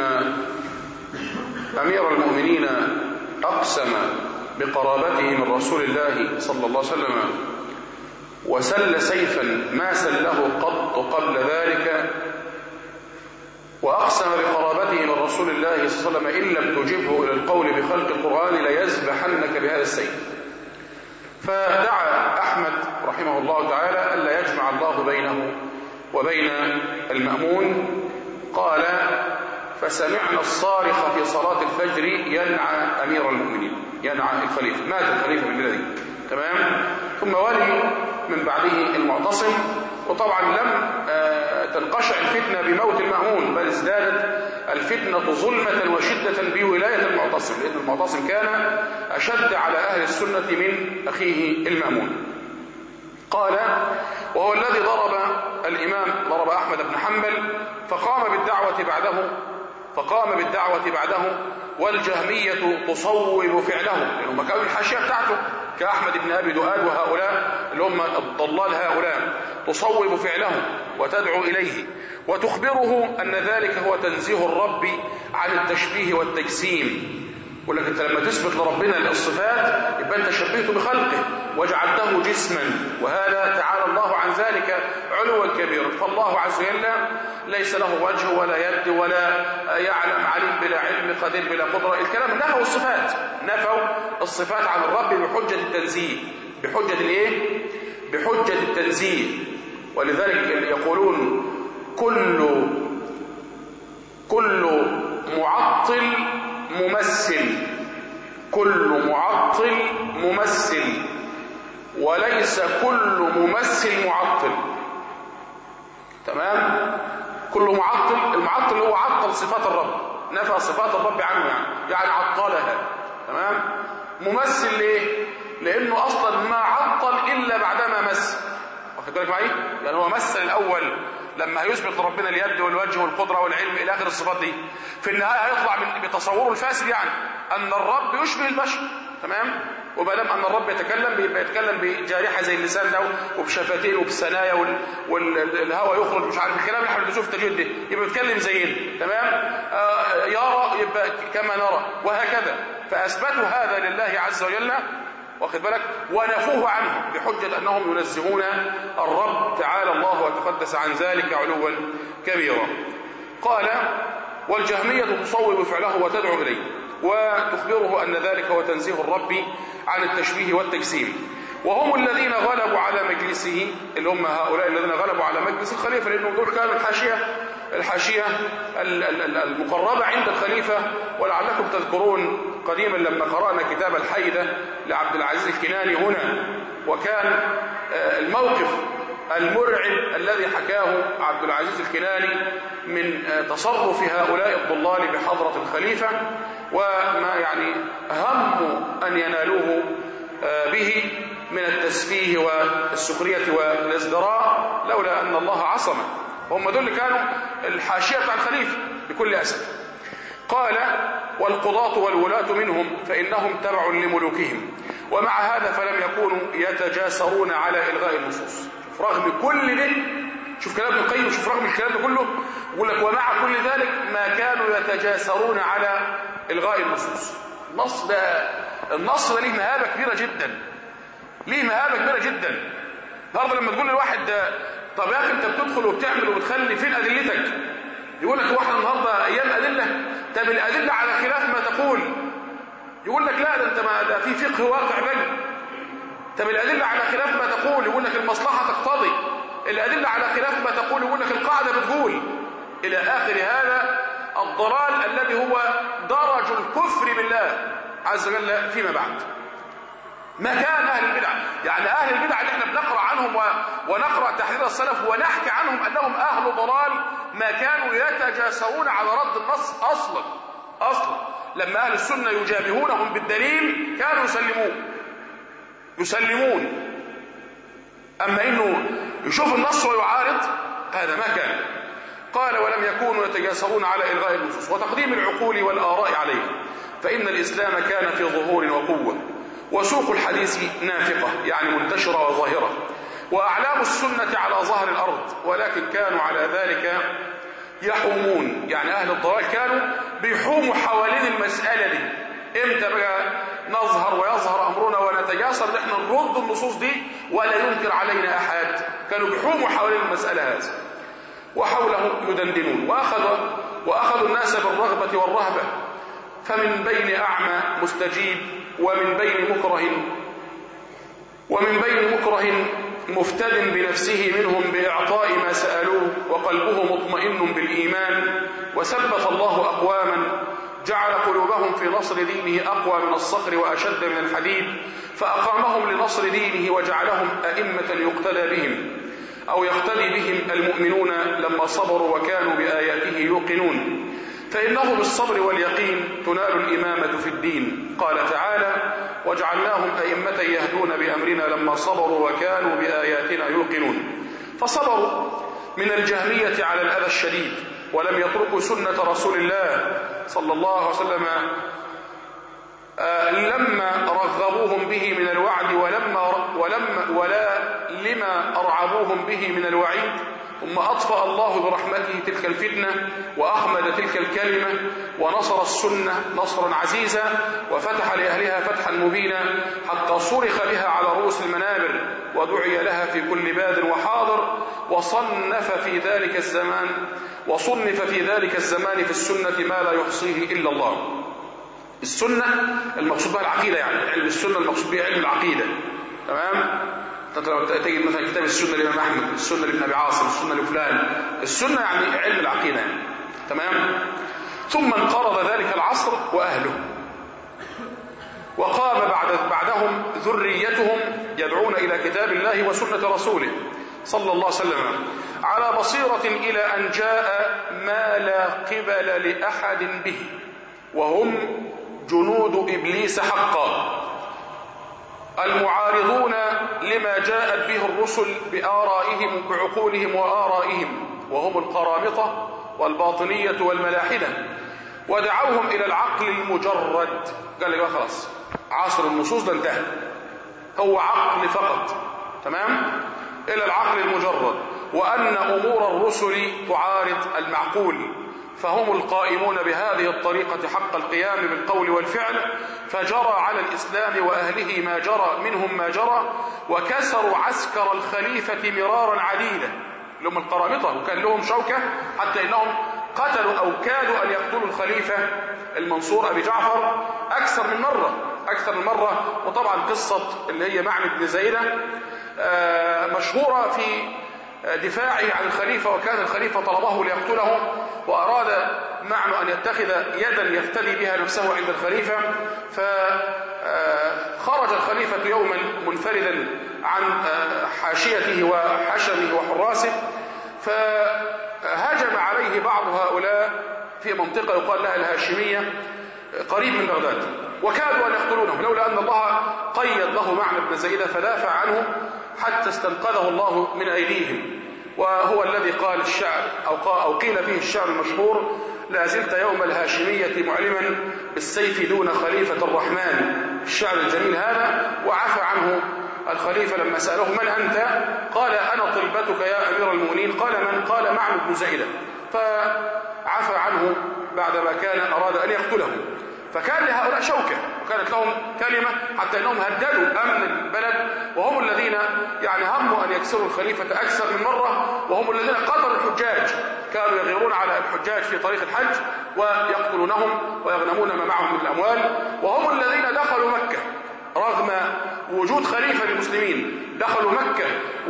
أمير المؤمنين أقسم بقرابته من رسول الله صلى الله عليه وسلم وسل سيفا ما سله قط قبل ذلك، وأقسم بقرابته من رسول الله صلى الله عليه وسلم إن لم تجبه إلى القول بخلق القرآن ليذبحنك بهذا السيف. فدعا أحمد رحمه الله تعالى ألا يجمع الله بينه وبين المأمون. قال فسمعنا الصارخ في صلاة الفجر ينعى أمير المؤمنين، ينعى الخليفة، مات الخليفة من بلده، تمام. ثم ولي من بعده المعتصم، وطبعا لم تنقشع الفتنة بموت المأمون، بل ازدادت الفتنة ظلمة وشدة بولاية المعتصم، لأن المعتصم كان أشد على أهل السنة من أخيه المأمون. قال وهو الذي ضرب الإمام ضرب أحمد بن حنبل، فقام بالدعوة بعده فقام بالدعوة بعده والجهمية تصوب فعله، لأنهم كانوا الحاشية بتاعته كأحمد بن أبي دؤاد وهؤلاء اللي هم الضلال هؤلاء، تصوب فعله وتدعو إليه وتخبره أن ذلك هو تنزيه الرب عن التشبيه والتجسيم. يقول لك أنت لما تثبت لربنا الصفات يبقى أنت شبهته بخلقه وجعلته جسما، وهذا تعالى الله عن ذلك علوا كبيرا. فالله عز وجل ليس له وجه ولا يد ولا يعلم، عليم بلا علم، قدير بلا قدرة. الكلام نفوا الصفات، نفوا الصفات عن الرب بحجة التنزيه، بحجة الايه؟ بحجة التنزيه. ولذلك يقولون كل كل معطل ممثل، كل معطل ممثل، وليس كل ممثل معطل، تمام. كل معطل، المعطل هو عطل صفات الرب، نفى صفات الرب عنه، يعني يعني عطلها، تمام. ممثل ليه؟ لانه اصلا ما عطل الا بعدما مس، واخد بالك معي؟ يعني هو مثل الاول لما هيثبت لربنا اليد والوجه والقدره والعلم الى اخر الصفات دي، في النهايه هيطلع من بتصوره الفاسد يعني ان الرب يشبه البشر، تمام. وما دام ان الرب يتكلم بيبقى يتكلم بجارحه زي اللسان ده وبشفتين وبالثنايا والهواء يخرج، مش عارف الكلام اللي احنا بنشوفه في التجويد ده، يبقى يتكلم زينا، تمام. آه يرى يبقى كما نرى، وهكذا. فاثبتوا هذا لله عز وجل، واخد بالك، ونفوه عنه بحجة أنهم ينزهون الرب تعالى الله وتقدس عن ذلك علوا كبيرا. قال والجهمية تصوب فعله وتدعو إليه وتخبره أن ذلك هو تنزيه الرب عن التشبيه والتجسيم، وهم الذين غلبوا على مجلسه، اللي هم هؤلاء الذين غلبوا على مجلس الخليفة، لأنهم دول كانوا الحاشية الحاشية المقربة عند الخليفة. ولعلكم تذكرون قديما لما قرأنا كتاب الحيدة لعبد العزيز الكناني هنا، وكان الموقف المرعب الذي حكاه عبد العزيز الكناني من تصرف هؤلاء الضلال بحضرة الخليفة، وما يعني هموا أن ينالوه به من التسفيه والسخرية والازدراء، لولا أن الله عصمه. وهم دول اللي كانوا الحاشية بتاع الخليفة بكل أسف. قال والقضاة والولاة منهم فإنهم تبع لملوكهم، ومع هذا فلم يكونوا يتجاسرون على إلغاء النصوص. رغم كل ده، شوف كلام ابن القيم، شوف رغم الكلام ده كله يقول لك ومع كل ذلك ما كانوا يتجاسرون على إلغاء النصوص. النص ده النص ده ليه مهابة كبيرة جدا، ليه مهابة كبيرة جدا. النهارده لما تقول للواحد ده طب يا اخي انت بتدخل وبتعمل وبتخلي فين ادلتك؟ يقول لك واحد النهارده ايام ادله، طب الادله على خلاف ما تقول. يقول لك لا ده انت ما ده في فقه واقع بل. طب الادله على خلاف ما تقول، يقول لك المصلحه تقتضي. الادله على خلاف ما تقول، يقول لك القاعده بتقول، الى اخر هذا الضلال الذي هو درج الكفر بالله عز وجل فيما بعد. مكان أهل البدع، يعني أهل البدع اللي احنا بنقرأ عنهم ونقرأ تحرير السلف ونحكي عنهم أنهم أهل ضلال، ما كانوا يتجاسرون على رد النص أصلا. أصلا لما أهل السنة يجابهونهم بالدليل كانوا يسلمون يسلمون أما إنه يشوف النص ويعارض هذا ما كان. قال ولم يكونوا يتجاسرون على إلغاء النصوص وتقديم العقول والآراء عليه، فإن الإسلام كان في ظهور وقوة، وسوق الحديث نافقة يعني منتشرة وظاهرة، وأعلام السنة على ظهر الأرض، ولكن كانوا على ذلك يحومون. يعني أهل الضلال كانوا بيحوموا حوالين المسألة دي. إمتى بقى نظهر ويظهر أمرنا ونتجاسر نحن نرد النصوص دي ولا ينكر علينا أحد؟ كانوا بيحوموا حوالين المسألة هذه وحوله يدندنون، وأخذوا وأخذوا الناس بالرغبة والرهبة، فمن بين أعمى مستجيب ومن بين مكره ومن بين مكره مفتد بنفسه منهم بإعطاء ما سألوه وقلبه مطمئن بالإيمان، وثبت الله أقواما جعل قلوبهم في نصر دينه أقوى من الصخر وأشد من الحديد، فأقامهم لنصر دينه وجعلهم أئمة يقتدى بهم أو يقتدي بهم المؤمنون لما صبروا وكانوا بآياته يوقنون، فإنه بالصبر واليقين تنال الإمامة في الدين. قال تعالى وجعلناهم أئمة يهدون بأمرنا لما صبروا وكانوا بآياتنا يوقنون. فصبروا من الجهمية على الأذى الشديد، ولم يتركوا سنة رسول الله صلى الله عليه وسلم لما رغبوهم به من الوعد ولما ولما ولا لما أرعبوهم به من الوعيد، ثم أطفأ الله برحمته تلك الفتنة وأخمد تلك الكلمة ونصر السنة نصرا عزيزا وفتح لأهلها فتحا مبينا حتى صرخ بها على رؤوس المنابر ودعي لها في كل باد وحاضر، وصنف في ذلك الزمان وصنف في ذلك الزمان في السنة ما لا يحصيه إلا الله. السنة المقصود بها العقيدة، يعني علم السنة المقصود بها علم العقيدة. تمام؟ تجد مثلا كتاب السنة لإمام أحمد، السنة لابن أبي عاصم، السنة لفلان. السنة يعني علم العقيدة يعني. تمام؟ ثم انقرض ذلك العصر وأهله، وقام بعد بعدهم ذريتهم يدعون إلى كتاب الله وسنة رسوله صلى الله عليه وسلم على بصيرة إلى أن جاء ما لا قبل لأحد به، وهم جنود إبليس حقا المعارضون لما جاءت به الرسل بآرائهم بعقولهم وآرائهم، وهم القرامطة والباطنية والملاحدة، ودعوهم إلى العقل المجرد. قال لك خلاص عصر النصوص ده انتهى، هو عقل فقط. تمام؟ إلى العقل المجرد، وأن أمور الرسل تعارض المعقول، فهم القائمون بهذه الطريقة حق القيام بالقول والفعل، فجرى على الإسلام وأهله ما جرى منهم ما جرى، وكسروا عسكر الخليفة مرارا عديدا. لهم القرامطة وكان لهم شوكة حتى إنهم قتلوا أو كادوا أن يقتلوا الخليفة المنصور أبي جعفر أكثر من مرة أكثر من مرة. وطبعا قصة اللي هي معن بن زيدة مشهورة في دفاعه عن الخليفة، وكان الخليفة طلبه ليقتله، وأراد معن أن يتخذ يدا يفتدي بها نفسه عند الخليفة، فخرج الخليفة يوما منفردا عن حاشيته وحشمه وحراسه، فهجم عليه بعض هؤلاء في منطقة يقال لها الهاشمية قريب من بغداد، وكادوا أن يقتلونه، لولا أن الله قيد له معن بن زيدة فدافع عنه حتى استنقذه الله من أيديهم. وهو الذي قال الشعر أو, أو قيل فيه الشعر المشهور: لا زلت يوم الهاشمية معلما بالسيف دون خليفة الرحمن، الشعر الجميل هذا. وعفى عنه الخليفة لما سأله من أنت؟ قال أنا طلبتك يا أمير المؤمنين. قال من؟ قال معن بن زائدة. فعفى عنه بعدما كان أراد أن يقتله. فكان لهؤلاء شوكة وكانت لهم كلمة، حتى أنهم هددوا أمن البلد، وهم الذين يعني هموا أن يكسروا الخليفة أكثر من مرة، وهم الذين قتلوا الحجاج، كانوا يغيرون على الحجاج في طريق الحج ويقتلونهم ويغنمون ما معهم من الأموال، وهم الذين دخلوا مكة رغم وجود خليفة للمسلمين، دخلوا مكة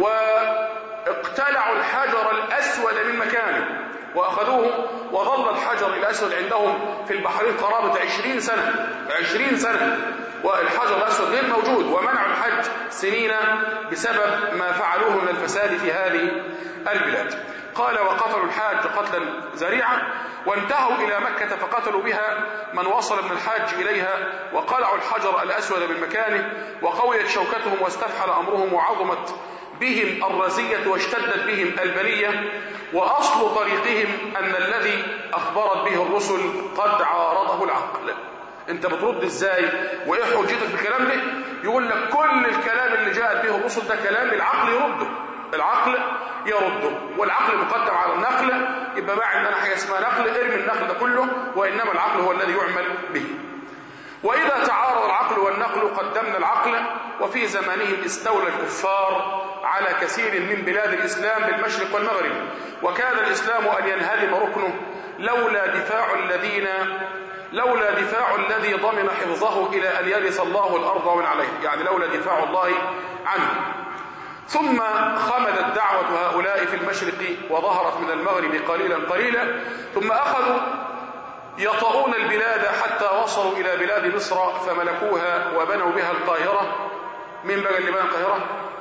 واقتلعوا الحجر الأسود من مكانه وأخذوه، وظل الحجر الأسود عندهم في البحرين قرابة عشرين سنة عشرين سنة والحجر الأسود غير موجود، ومنعوا الحج سنين بسبب ما فعلوه من الفساد في هذه البلاد. قال وقتلوا الحاج قتلا ذريعا، وانتهوا إلى مكة فقتلوا بها من وصل من الحاج إليها، وقلعوا الحجر الأسود من مكانه، وقويت شوكتهم واستفحل أمرهم، وعظمت بهم الرزية واشتدت بهم البلية. وأصل طريقهم أن الذي أخبرت به الرسل قد عارضه العقل. انت بترد ازاي وايه حجتك في الكلام ده؟ يقول لك كل الكلام اللي جاءت به الرسل ده كلام العقل يرده، العقل يرده، والعقل مقدم على النقل. يبقى ما عندنا حاجه اسمها نقل، ارمي النقل ده كله، وانما العقل هو الذي يعمل به. واذا تعارض العقل والنقل قدمنا العقل. وفي زمانهم استولى الكفار على كثير من بلاد الاسلام بالمشرق والمغرب، وكان الاسلام ان ينهدم ركنه لولا دفاع الذين لولا دفاع الذي ضمن حفظه إلى أن يرث الله الأرض ومن عليه، يعني لولا دفاع الله عنه. ثم خمدت دعوة هؤلاء في المشرق وظهرت من المغرب قليلا قليلا، ثم أخذوا يطؤون البلاد حتى وصلوا إلى بلاد مصر فملكوها وبنوا بها القاهرة. من بقى اللي بنى القاهرة؟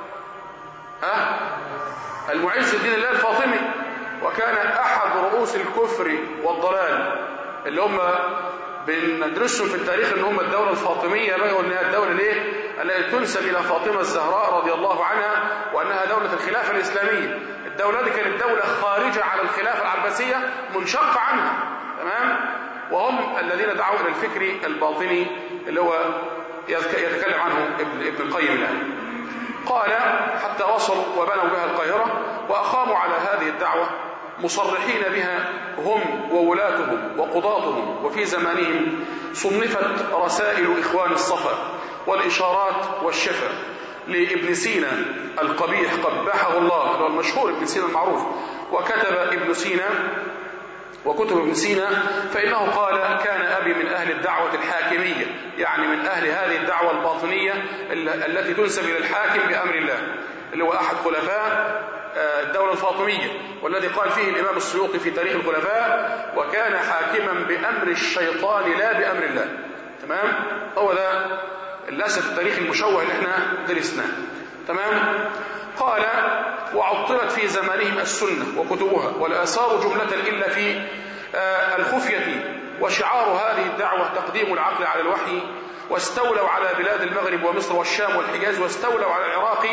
ها؟ المعز الدين الله الفاطمي، وكان أحد رؤوس الكفر والضلال اللي هم بندرسهم في التاريخ ان هم الدولة الفاطمية بقى، وانها الدولة الايه التي تنسب الى فاطمة الزهراء رضي الله عنها، وانها دولة الخلافة الاسلامية. الدولة دي كانت دولة خارجة على الخلافة العباسية، منشقة عنها، تمام؟ وهم الذين دعوا الى الفكر الباطني اللي هو يتكلم عنه ابن القيم الآن. قال حتى وصلوا وبنوا بها القاهرة وأقاموا على هذه الدعوة مصرحين بها هم وولاتهم وقضاتهم. وفي زمانهم صنفت رسائل إخوان الصفا والإشارات والشفا لابن سينا القبيح قبحه الله، هو المشهور ابن سينا المعروف. وكتب ابن سينا وكتب ابن سينا فإنه قال كان أبي من أهل الدعوة الحاكمية، يعني من أهل هذه الدعوة الباطنية التي تنسب إلى الحاكم بأمر الله، اللي هو أحد خلفاء الدولة الفاطمية، والذي قال فيه الإمام السيوطي في تاريخ الخلفاء وكان حاكما بأمر الشيطان لا بأمر الله. تمام؟ هو ده للأسف التاريخ المشوه اللي احنا درسناه. تمام؟ قال وعطلت في زمانهم السنة وكتبها والآثار جملة إلا في الخفية. وشعار هذه الدعوة تقديم العقل على الوحي. واستولوا على بلاد المغرب ومصر والشام والحجاز، واستولوا على العراق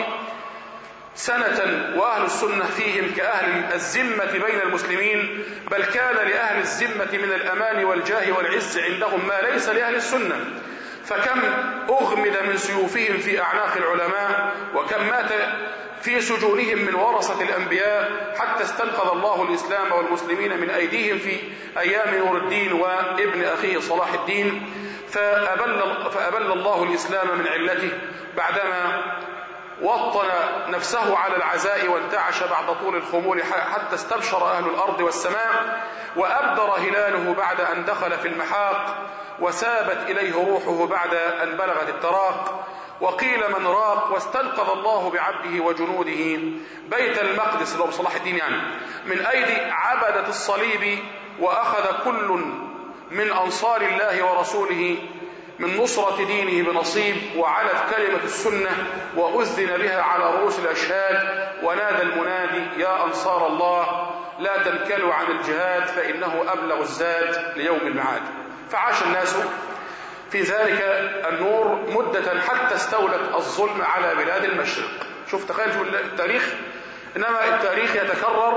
سنة، وأهل السنة فيهم كأهل الذمة بين المسلمين، بل كان لأهل الذمة من الأمان والجاه والعز عندهم ما ليس لأهل السنة. فكم أغمد من سيوفهم في أعناق العلماء، وكم مات في سجونهم من ورثة الأنبياء، حتى استنقذ الله الإسلام والمسلمين من أيديهم في أيام نور الدين وابن أخيه صلاح الدين. فأبل, فأبل الله الإسلام من علته بعدما وطن نفسه على العزاء وانتعش بعد طول الخمول حتى استبشر أهل الأرض والسماء، وأبدر هلاله بعد أن دخل في المحاق، وسابت إليه روحه بعد أن بلغت التراق. وقيل من راق، واستنقذ الله بعبده وجنوده بيت المقدس اللي هو صلاح الدين يعني من أيدي عبدة الصليب، وأخذ كل من أنصار الله ورسوله من نصرة دينه بنصيب، وعلت كلمة السنة وأذن بها على رؤوس الأشهاد، ونادى المنادي يا أنصار الله لا تنكلوا عن الجهاد فإنه أبلغ الزاد ليوم المعاد. فعاش الناس في ذلك النور مدة حتى استولت الظلم على بلاد المشرق. شوف تخيل التاريخ، إنما التاريخ يتكرر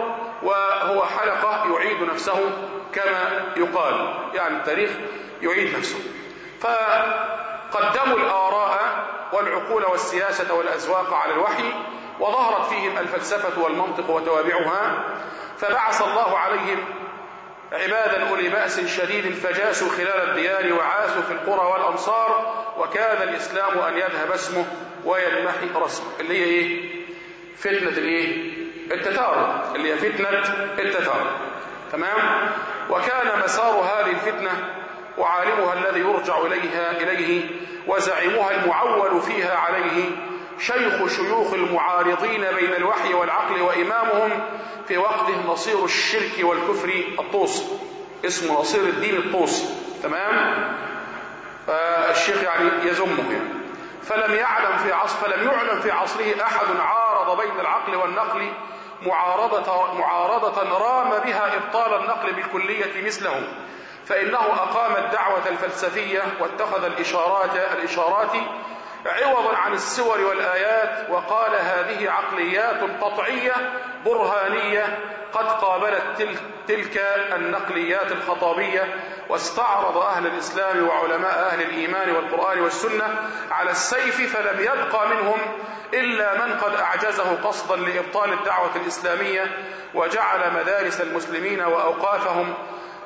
وهو حلقة يعيد نفسه كما يقال، يعني التاريخ يعيد نفسه. فقدموا الآراء والعقول والسياسة والأذواق على الوحي، وظهرت فيهم الفلسفة والمنطق وتوابعها، فبعث الله عليهم عبادا أولي بأس شديد فجاسوا خلال الديار وعاشوا في القرى والأمصار، وكاد الإسلام أن يذهب اسمه وينمحي رسمه، اللي هي إيه؟ فتنة الإيه؟ التتار، اللي هي فتنة التتار. تمام؟ وكان مسار هذه الفتنة وعالمها الذي يرجع إليها إليه وزعيمها المعول فيها عليه شيخ شيوخ المعارضين بين الوحي والعقل، وإمامهم في وقته نصير الشرك والكفر الطوسي، اسمه نصير الدين الطوسي. تمام؟ الشيخ يعني يزمه يعني. فلم يعلم في عصر فلم يعلم في عصره أحد عارض بين العقل والنقل معارضة معارضة رام بها إبطال النقل بالكلية مثله، فإنه أقام الدعوة الفلسفية واتخذ الإشارات الإشارات عوضا عن السور والآيات، وقال هذه عقليات قطعية برهانية قد قابلت تلك, تلك النقليات الخطابية، واستعرض أهل الإسلام وعلماء أهل الإيمان والقرآن والسنة على السيف، فلم يبقى منهم إلا من قد أعجزه قصدا لإبطال الدعوة الإسلامية، وجعل مدارس المسلمين وأوقافهم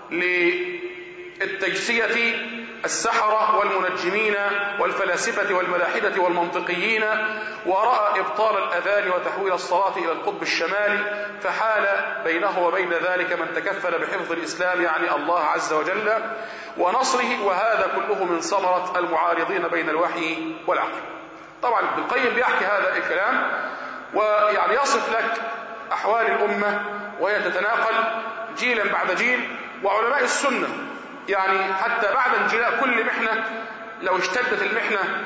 للتجسية السحرة والمنجمين والفلاسفة والملاحدة والمنطقيين، ورأى إبطال الأذان وتحويل الصلاة إلى القطب الشمالي، فحال بينه وبين ذلك من تكفل بحفظ الإسلام، يعني الله عز وجل ونصره، وهذا كله من ثمرة المعارضين بين الوحي والعقل. طبعا ابن القيم بيحكي هذا الكلام ويعني يصف لك أحوال الأمة وهي تتناقل جيلا بعد جيل، وعلماء السنة يعني حتى بعد انجلاء كل محنة، لو اشتدت المحنة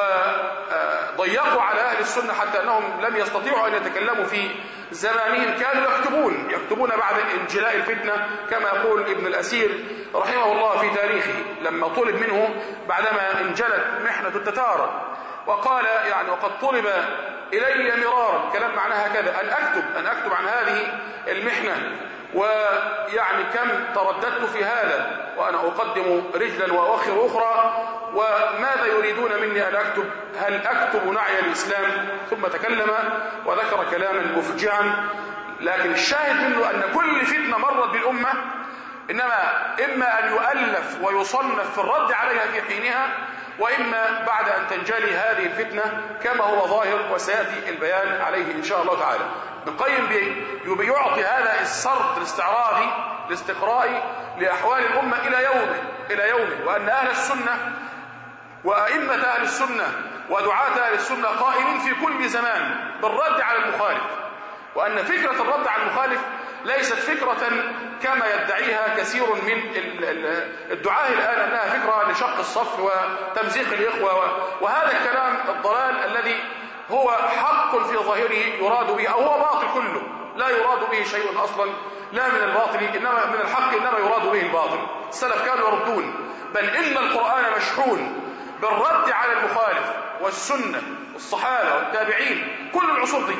وضيقوا على أهل السنة حتى أنهم لم يستطيعوا أن يتكلموا في زمانهم، كانوا يكتبون يكتبون بعد انجلاء الفتنة، كما يقول ابن الأثير رحمه الله في تاريخه لما طلب منه بعدما انجلت محنة التتار، وقال يعني وقد طلب إلي مرارا، كلام معناها كذا، أن أكتب أن أكتب عن هذه المحنة، ويعني كم ترددت في هذا وأنا أقدم رجلا وأؤخر أخرى، وماذا يريدون مني أن أكتب؟ هل أكتب نعي الإسلام؟ ثم تكلم وذكر كلاما مفجعا، لكن الشاهد منه أن كل فتنة مرت بالأمة إنما إما أن يؤلف ويصنف في الرد عليها في حينها، وإما بعد أن تنجلي هذه الفتنة كما هو ظاهر وسيأتي البيان عليه إن شاء الله تعالى. ابن القيم يعطي هذا السرد الاستعراضي الاستقرائي لأحوال الأمة إلى يومه إلى يومه وأن أهل السنة وأئمة أهل السنة ودعاة أهل السنة قائمين في كل زمان بالرد على المخالف، وأن فكرة الرد على المخالف ليست فكرة كما يدعيها كثير من الدعاة الآن أنها فكرة لشق الصف وتمزيق الإخوة، وهذا الكلام الضلال الذي هو حق في ظاهره يراد به، أو هو باطل كله لا يراد به شيء أصلا، لا من الباطل إنما من الحق إنما يراد به الباطل. السلف كانوا يردون، بل إن القرآن مشحون بالرد على المخالف والسنة والصحابة والتابعين كل العصور دي،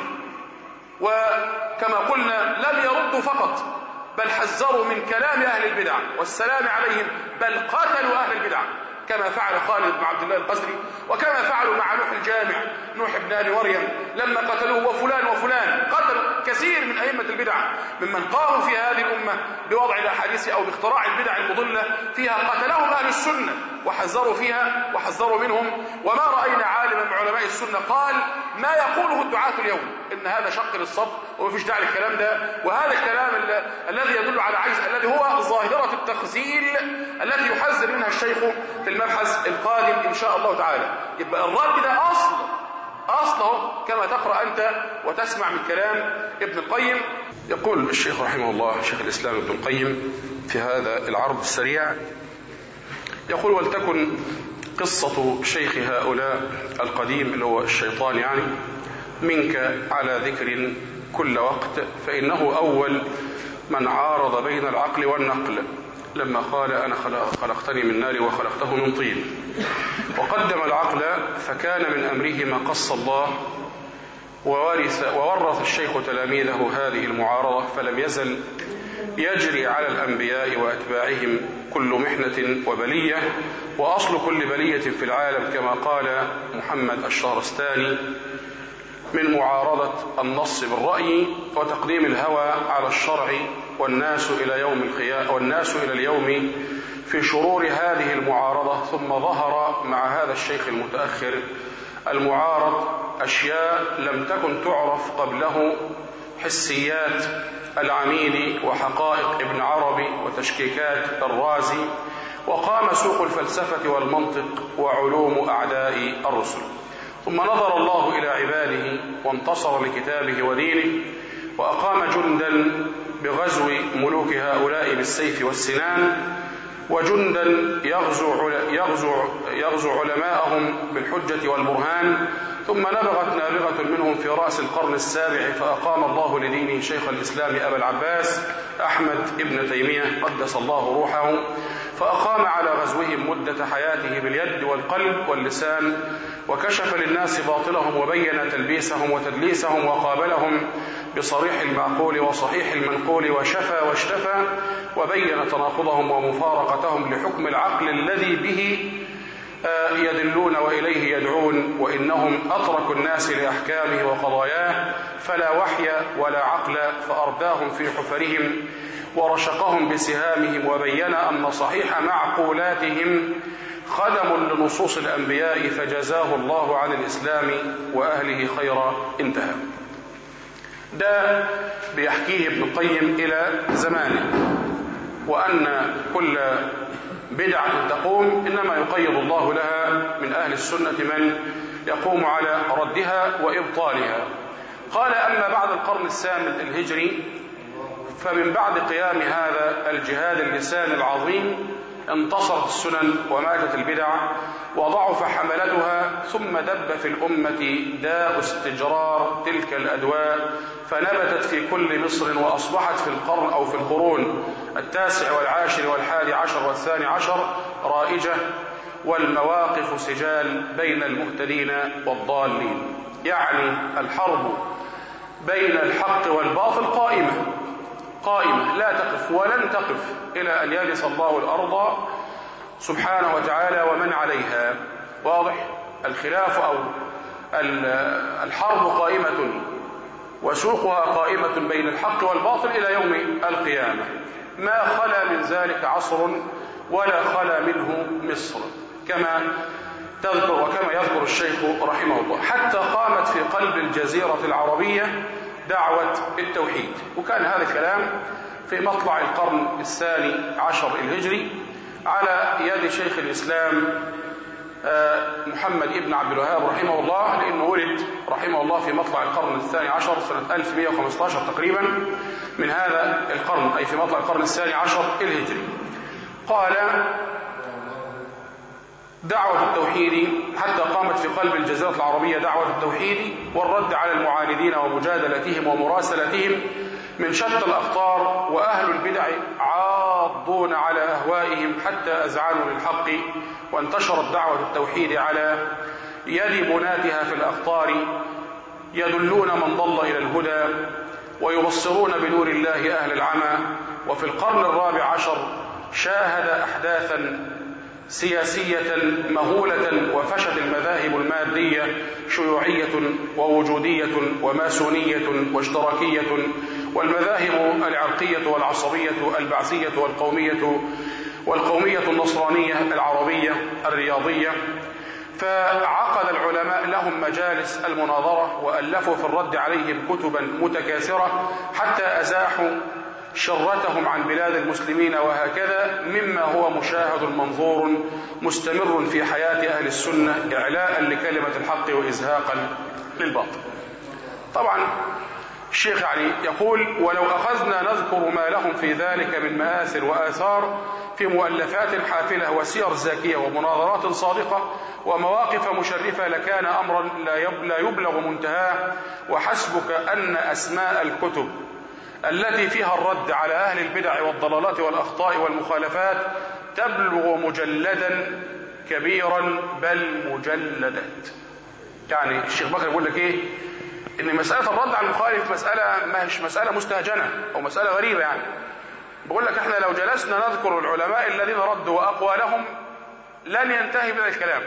وكما قلنا لم يردوا فقط بل حذروا من كلام أهل البدع والسلام عليهم، بل قتلوا أهل البدع كما فعل خالد بن عبد الله القسري، وكما فعلوا مع نوح الجامع نوح بن آل مريم لما قتلوه، وفلان وفلان قتلوا كثير من أئمة البدع ممن قاموا في هذه الأمة بوضع الأحاديث أو باختراع البدع المضلة فيها، قتلهم أهل السنة وحذروا فيها وحذروا منهم. وما رأينا عالما من علماء السنة قال ما يقوله الدعاة اليوم إن هذا شق للصف ومفيش داعي للكلام ده، وهذا الكلام الذي يدل على عجز، الذي هو ظاهرة التخزيل التي يحذر منها الشيخ في المبحث القادم إن شاء الله تعالى. يبقى الرد ده أصل أصله كما تقرأ أنت وتسمع من كلام ابن القيم. يقول الشيخ رحمه الله شيخ الإسلام ابن القيم في هذا العرض السريع، يقول ولتكن قصة شيخ هؤلاء القديم اللي هو الشيطان يعني منك على ذكر كل وقت، فإنه أول من عارض بين العقل والنقل لما قال أنا خلقتني من نار وخلقته من طين، وقدم العقل فكان من أمره ما قص الله وورث, وورث الشيخ تلاميذه هذه المعارضة، فلم يزل يجري على الأنبياء وأتباعهم كل محنة وبلية، وأصل كل بلية في العالم كما قال محمد الشهرستاني من معارضة النص بالرأي وتقديم الهوى على الشرع، والناس إلى يوم القيامة والناس إلى اليوم في شرور هذه المعارضة. ثم ظهر مع هذا الشيخ المتأخر المعارض أشياء لم تكن تعرف قبله، حسيات العميد وحقائق ابن عربي وتشكيكات الرازي، وقام سوق الفلسفة والمنطق وعلوم أعداء الرسل. ثم نظر الله إلى عباده وانتصر لكتابه ودينه، وأقام جندا بغزو ملوك هؤلاء بالسيف والسنان، وجندا يغزو, يغزو, يغزو علماءهم بالحجة والبرهان. ثم نبغت نابغة منهم في رأس القرن السابع، فأقام الله لدينه شيخ الإسلام أبا العباس أحمد ابن تيمية قدس الله روحه، فأقام على غزوهم مدة حياته باليد والقلب واللسان، وكشف للناس باطلهم وبين تلبيسهم وتدليسهم، وقابلهم بصريح المعقول وصحيح المنقول، وشفى واشتفى، وبين تناقضهم ومفارقتهم لحكم العقل الذي به يدلون وإليه يدعون، وإنهم أتركوا الناس لأحكامه وقضاياه، فلا وحي ولا عقل، فأرداهم في حفرهم ورشقهم بسهامهم، وبين أن صحيح معقولاتهم خدم لنصوص الأنبياء، فجزاه الله عن الإسلام وأهله خيرا. انتهى. ده بيحكيه ابن القيم إلى زمانه، وأن كل بدعة تقوم إنما يقيض الله لها من أهل السنة من يقوم على ردها وإبطالها. قال: أما بعد القرن الثامن الهجري، فمن بعد قيام هذا الجهاد اللسان العظيم انتصرت السنن وماتت البدع وضعف حملتها، ثم دب في الأمة داء استجرار تلك الأدواء، فنبتت في كل مصر، وأصبحت في القرن أو في القرون التاسع والعاشر والحادي عشر والثاني عشر رائجة، والمواقف سجال بين المهتدين والضالين. يعني الحرب بين الحق والباطل قائمة قائمة لا تقف ولن تقف إلى أن يرث الله الأرض سبحانه وتعالى ومن عليها. واضح؟ الخلاف أو الحرب قائمة وسوقها قائمة بين الحق والباطل إلى يوم القيامة، ما خلا من ذلك عصر ولا خلا منه مصر، كما تذكر وكما يذكر الشيخ رحمه الله، حتى قامت في قلب الجزيرة العربية دعوة التوحيد. وكان هذا الكلام في مطلع القرن الثاني عشر الهجري على يد شيخ الإسلام محمد ابن عبد الوهاب رحمه الله، لأنه ولد رحمه الله في مطلع القرن الثاني عشر سنة ألف ومئة وخمسة عشر تقريبا من هذا القرن، أي في مطلع القرن الثاني عشر الهجري. قال: دعوة التوحيد، حتى قامت في قلب الجزيرة العربية دعوة التوحيد والرد على المعاندين ومجادلتهم ومراسلتهم من شتى الأقطار، وأهل البدع عاضون على أهوائهم حتى أذعنوا للحق، وانتشرت دعوة التوحيد على يد بناتها في الأقطار، يدلون من ضل إلى الهدى ويبصرون بنور الله أهل العمى. وفي القرن الرابع عشر شاهد أحداثا سياسية مهولة، وفشت المذاهب المادية شيوعية ووجودية وماسونية واشتراكية، والمذاهب العرقية والعصبية البعثية والقومية والقومية النصرانية العربية الرياضية. فعقد العلماء لهم مجالس المناظرة، وألفوا في الرد عليهم كتبا متكاثرة حتى أزاحوا شرتهم عن بلاد المسلمين، وهكذا مما هو مشاهد منظور مستمر في حياة أهل السنة إعلاء لكلمة الحق وإزهاقا للباطل. طبعا الشيخ يعني يقول: ولو أخذنا نذكر ما لهم في ذلك من مآثر وآثار في مؤلفات حافلة وسير زاكية ومناظرات صادقة ومواقف مشرفة، لكان أمرا لا يبلغ منتهاه، وحسبك أن أسماء الكتب التي فيها الرد على أهل البدع والضلالات والأخطاء والمخالفات تبلغ مجلدا كبيرا بل مجلدات. يعني الشيخ بكر يقول لك إيه؟ ان مسألة الرد على المخالف مسألة ما هيش مسألة مستهجنة او مسألة غريبة. يعني بقول لك احنا لو جلسنا نذكر العلماء الذين ردوا واقوالهم لن ينتهي بنا الكلام،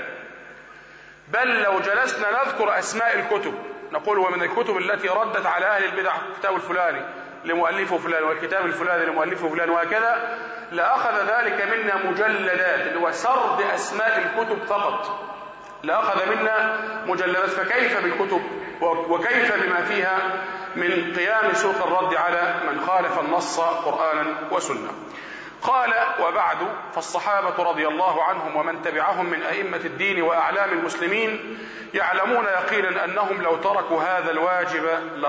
بل لو جلسنا نذكر اسماء الكتب نقول ومن الكتب التي ردت على اهل البدع الكتاب الفلاني لمؤلفه فلان والكتاب الفلاني لمؤلفه فلان وهكذا، لأخذ ذلك منا مجلدات، اللي هو سرد أسماء الكتب فقط، لأخذ منا مجلدات. فكيف بالكتب وكيف بما فيها من قيام سوق الرد على من خالف النص قرآنا وسنة. قال وبعد فالصحابة رضي الله عنهم ومن تبعهم من أئمة الدين وأعلام المسلمين يعلمون يقينا أنهم لو تركوا هذا الواجب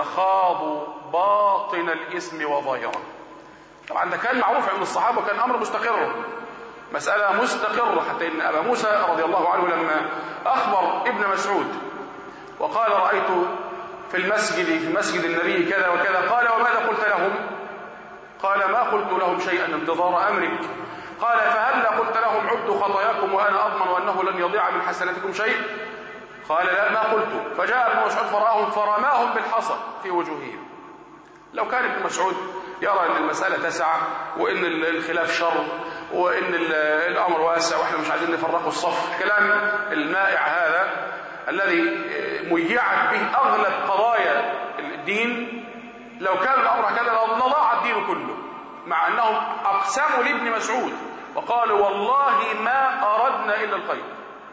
لخاضوا باطن الإثم وظاهره. طبعا ده كان معروف عند الصحابة، كان أمر مستقر، مسألة مستقرة، حتى إن أبا موسى رضي الله عنه لما أخبر ابن مسعود وقال رأيت في المسجد في مسجد النبي كذا وكذا، قال وماذا قلت لهم؟ قال ما قلت لهم شيئا انتظار أمرك. قال فهل قلت لهم عدوا خطاياكم وأنا أضمن أنه لن يضيع من حسناتكم شيء؟ قال لا ما قلت. فجاء ابن مسعود فرآهم فرماهم بالحصى في وجوههم. لو كان ابن مسعود يرى أن المسألة تسعة وأن الخلاف شر وأن الأمر واسع وإحنا مش عايزين نفرقوا الصف، الكلام المائع هذا الذي ميعت به أغلب قضايا الدين، لو كان الأمر هكذا لضاع الدين كله، مع أنهم أقسموا لابن مسعود وقالوا والله ما أردنا إلا الخير.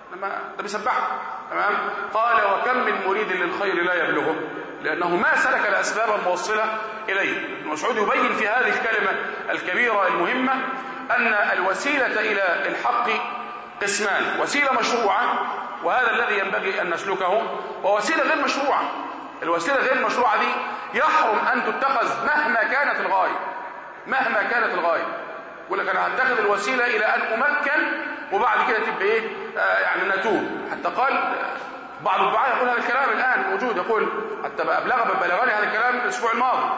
ده بيسبحه تمام. قال وكم من مريد للخير لا يبلغه، لأنه ما سلك الأسباب الموصلة إليه. ابن مسعود يبين في هذه الكلمة الكبيرة المهمة أن الوسيلة إلى الحق قسمان: وسيلة مشروعة وهذا الذي ينبغي أن نسلكه، ووسيلة غير مشروعة. الوسيلة غير المشروعة دي يحرم أن تتخذ مهما كانت الغاية، مهما كانت الغاية. يقول لك أنا هتخذ الوسيلة إلى أن أمكن وبعد كده تبقى إيه آه يعني نتوب. حتى قال بعض الدعاء يقول هذا الكلام الآن موجود، يقول حتى أبلغ بلغني هذا الكلام الأسبوع الماضي،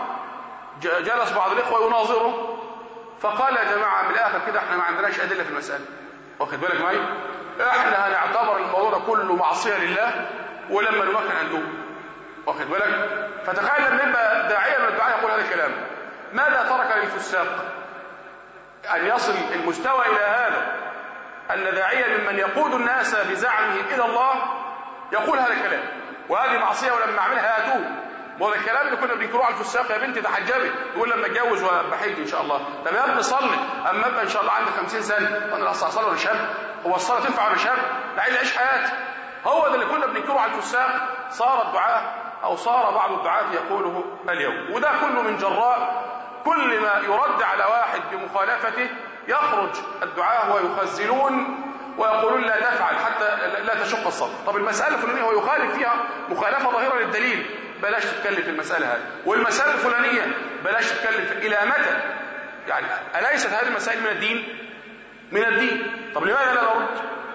جلس بعض الإخوة يناظره فقال يا جماعة من الآخر كده احنا ما عندناش أدلة في المسألة، واخد بالك معي؟ احنا هنعتبر الموضوع ده كله معصية لله ولما نمكن نتوب، واخد بالك؟ فتخيل لما يبقى داعية من الدعاء يقول هذا الكلام، ماذا ترك للفساق؟ أن يصل المستوى إلى هذا أن داعية ممن يقود الناس بزعمه إلى الله يقول هذا الكلام، وهذه معصية ولما أعملها أتوب. وهذا الكلام اللي كنا بنكروه على الفساق، يا بنتي تحجبي، يقول لما اتجوز وبحج إن شاء الله. طب يا ابني صلي، أما أبقى إن شاء الله عندي خمسين سنة وأنا أصلا أصلي ولا شاب؟ هو الصلاة تنفع ولا شاب؟ لا عايز أعيش حياتي. هو ده اللي كنا بنكروه على الفساق، صار الدعاء أو صار بعض الدعاة يقوله اليوم. وده كله من جراء كل ما يرد على واحد بمخالفته يخرج الدعاة ويخزلون ويقولون لا تفعل حتى لا تشق الصدر. طب المسألة الفلانية هو يخالف فيها مخالفة ظاهرة للدليل، بلاش تتكلم في المسألة هذه. والمسألة الفلانية بلاش تتكلم في. إلى متى؟ يعني أليست هذه المسائل من الدين؟ من الدين. طب لماذا لا أرد؟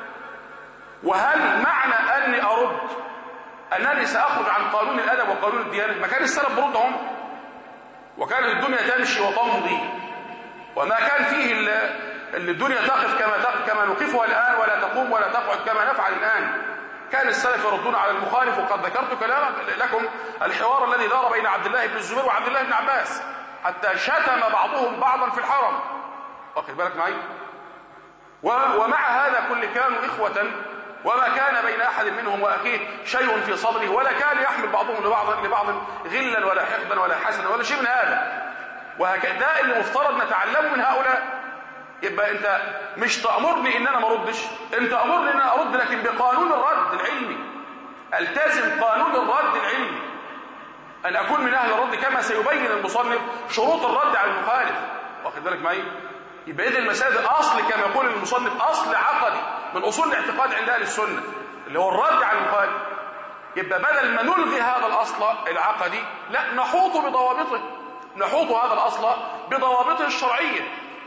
وهل معنى أني أرد أنني سأخرج عن قانون الأدب وقانون الديانة؟ ما كان السلف بردهم وكانت الدنيا تمشي وتمضي وما كان فيه اللي الدنيا تقف كما تقف كما نقفها الآن ولا تقوم ولا تقعد كما نفعل الآن. كان السلف يردون على المخالف، وقد ذكرت كلام لكم الحوار الذي دار بين عبد الله بن الزبير وعبد الله بن عباس حتى شتم بعضهم بعضا في الحرم، واخد بالك معي؟ ومع هذا كل كانوا إخوة وما كان بين أحد منهم وأخيه شيء في صدره، ولا كان يحمل بعضهم لبعض لبعض غلا ولا حقدا ولا حسنا ولا شيء من هذا. وهكذا اللي مفترض نتعلمه من هؤلاء. يبقى انت مش تأمرني ان انا ما اردش، انت امرني ان انا ارد لكن بقانون الرد العلمي، التزم قانون الرد العلمي، ان اكون من اهل الرد كما سيبين المصنف شروط الرد على المخالف، واخد بالك معي؟ يبقى اذا المسائل اصل كما يقول المصنف اصل عقدي من اصول الاعتقاد عند اهل السنه اللي هو الرد على المخالف. يبقى بدل ما نلغي هذا الاصل العقدي لا نحوط بضوابطه، نحوط هذا الاصل بضوابطه الشرعيه،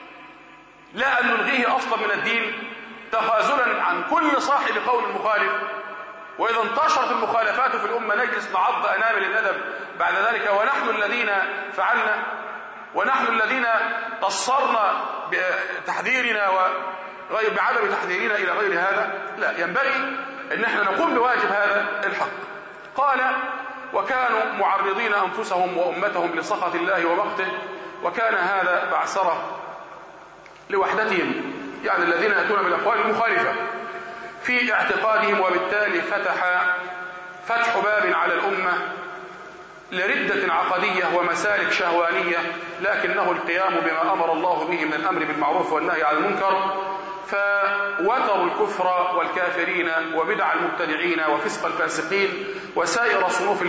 لا أن نلغيه أصلا من الدين تخاذلا عن كل صاحب قول المخالف. وإذا انتشرت المخالفات في الأمة نجلس نعض أنامل الندب بعد ذلك ونحن الذين فعلنا ونحن الذين قصرنا بتحذيرنا وغير بعدم تحذيرنا إلى غير هذا. لا، ينبغي أن احنا نقوم بواجب هذا الحق. قال وكانوا معرضين أنفسهم وأمتهم لسخط الله ومقته، وكان هذا بعثرة لوحدتهم، يعني الذين يأتون بالأقوال المخالفة في اعتقادهم، وبالتالي فتح فتح باب على الأمة لردة عقدية ومسالك شهوانية، لكنه القيام بما أمر الله به من الأمر بالمعروف والنهي عن المنكر، فوتروا الكفر والكافرين وبدع المبتدعين وفسق الفاسقين وسائر صنوف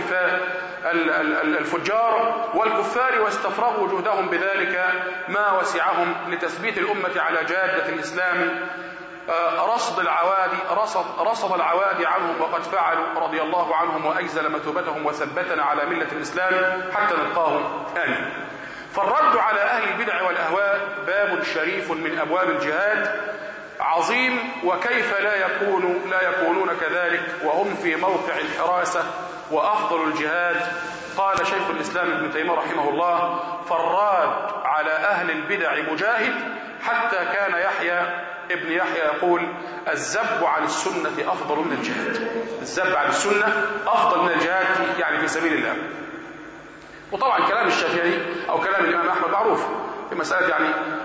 الفجار والكفار، واستفرغوا جهدهم بذلك ما وسعهم لتثبيت الأمة على جادة الإسلام، رصد العوادي رصد, رصد العوادي عنهم وقد فعلوا رضي الله عنهم، وأجزل مثوبتهم وثبتنا على ملة الإسلام حتى نلقاه آمين. فالرد على أهل البدع والأهواء باب شريف من أبواب الجهاد عظيم، وكيف لا يكون لا يكونون كذلك وهم في موقع الحراسة وأفضل الجهاد. قال شيخ الإسلام ابن تيمية رحمه الله: فالراد على أهل البدع مجاهد، حتى كان يحيى ابن يحيى يقول: الذب عن السنة أفضل من الجهاد. الذب عن السنة أفضل من الجهاد، يعني في سبيل الله. وطبعا كلام الشافعي أو كلام الإمام أحمد معروف في مسألة يعني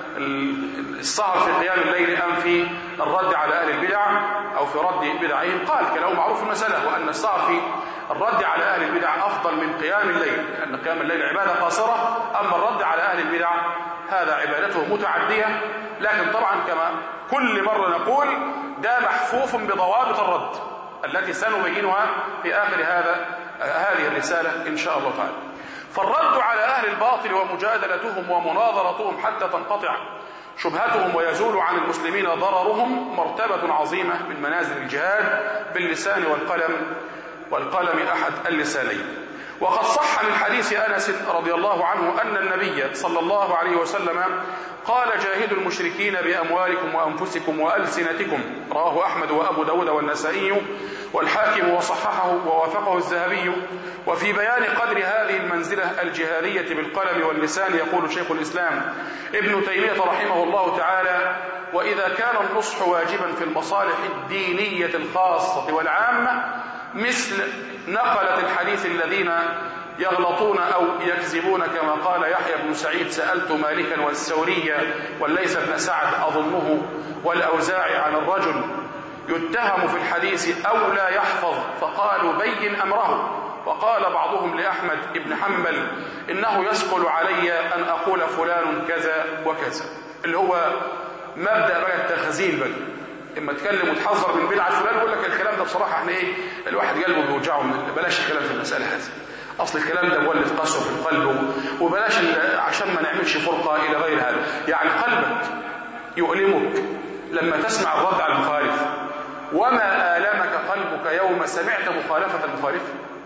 السهر في قيام الليل أم في الرد على أهل البدع أو في رد بدعهم. قال كلام معروف في المسألة، وأن السهر في الرد على أهل البدع أفضل من قيام الليل، لأن قيام الليل عبادة قاصرة، أما الرد على أهل البدع هذا عبادته متعدية. لكن طبعا كما كل مرة نقول ده محفوف بضوابط الرد التي سنبينها في آخر هذا هذه الرسالة إن شاء الله تعالى. فالرد على أهل الباطل ومجادلتهم ومناظرتهم حتى تنقطع شبهتهم ويزول عن المسلمين ضررهم مرتبة عظيمة من منازل الجهاد باللسان والقلم، والقلم أحد اللسانين. وقد صح من حديث أنس رضي الله عنه أن النبي صلى الله عليه وسلم قال: جاهدوا المشركين بأموالكم وأنفسكم وألسنتكم. رواه أحمد وأبو داود والنسائي والحاكم وصححه ووافقه الذهبي. وفي بيان قدر هذه المنزلة الجهادية بالقلم واللسان يقول شيخ الإسلام ابن تيمية رحمه الله تعالى: وإذا كان النصح واجبا في المصالح الدينية الخاصة والعامة، مثل نقلة الحديث الذين يغلطون أو يكذبون، كما قال يحيى بن سعيد: سألت مالكا والثوري والليث بن سعد أظنه والأوزاعي عن الرجل يتهم في الحديث أو لا يحفظ، فقالوا: بين أمره. وقال بعضهم لأحمد بن حنبل: إنه يثقل علي أن أقول فلان كذا وكذا، اللي هو مبدأ بقى التخزين بقى، اما تكلم وتحذر من بدعة فلان يقول لك الكلام ده بصراحة احنا ايه الواحد قلبه بيوجعه من بلاش الكلام في المسألة هذه، اصل الكلام ده مولد قسوة في القلب، وبلاش عشان ما نعملش فرقة الى غير هذا. يعني قلبك يؤلمك لما تسمع الرد على المخالف، وما آلمك قلبك يوم سمعت مخالفة المخالف؟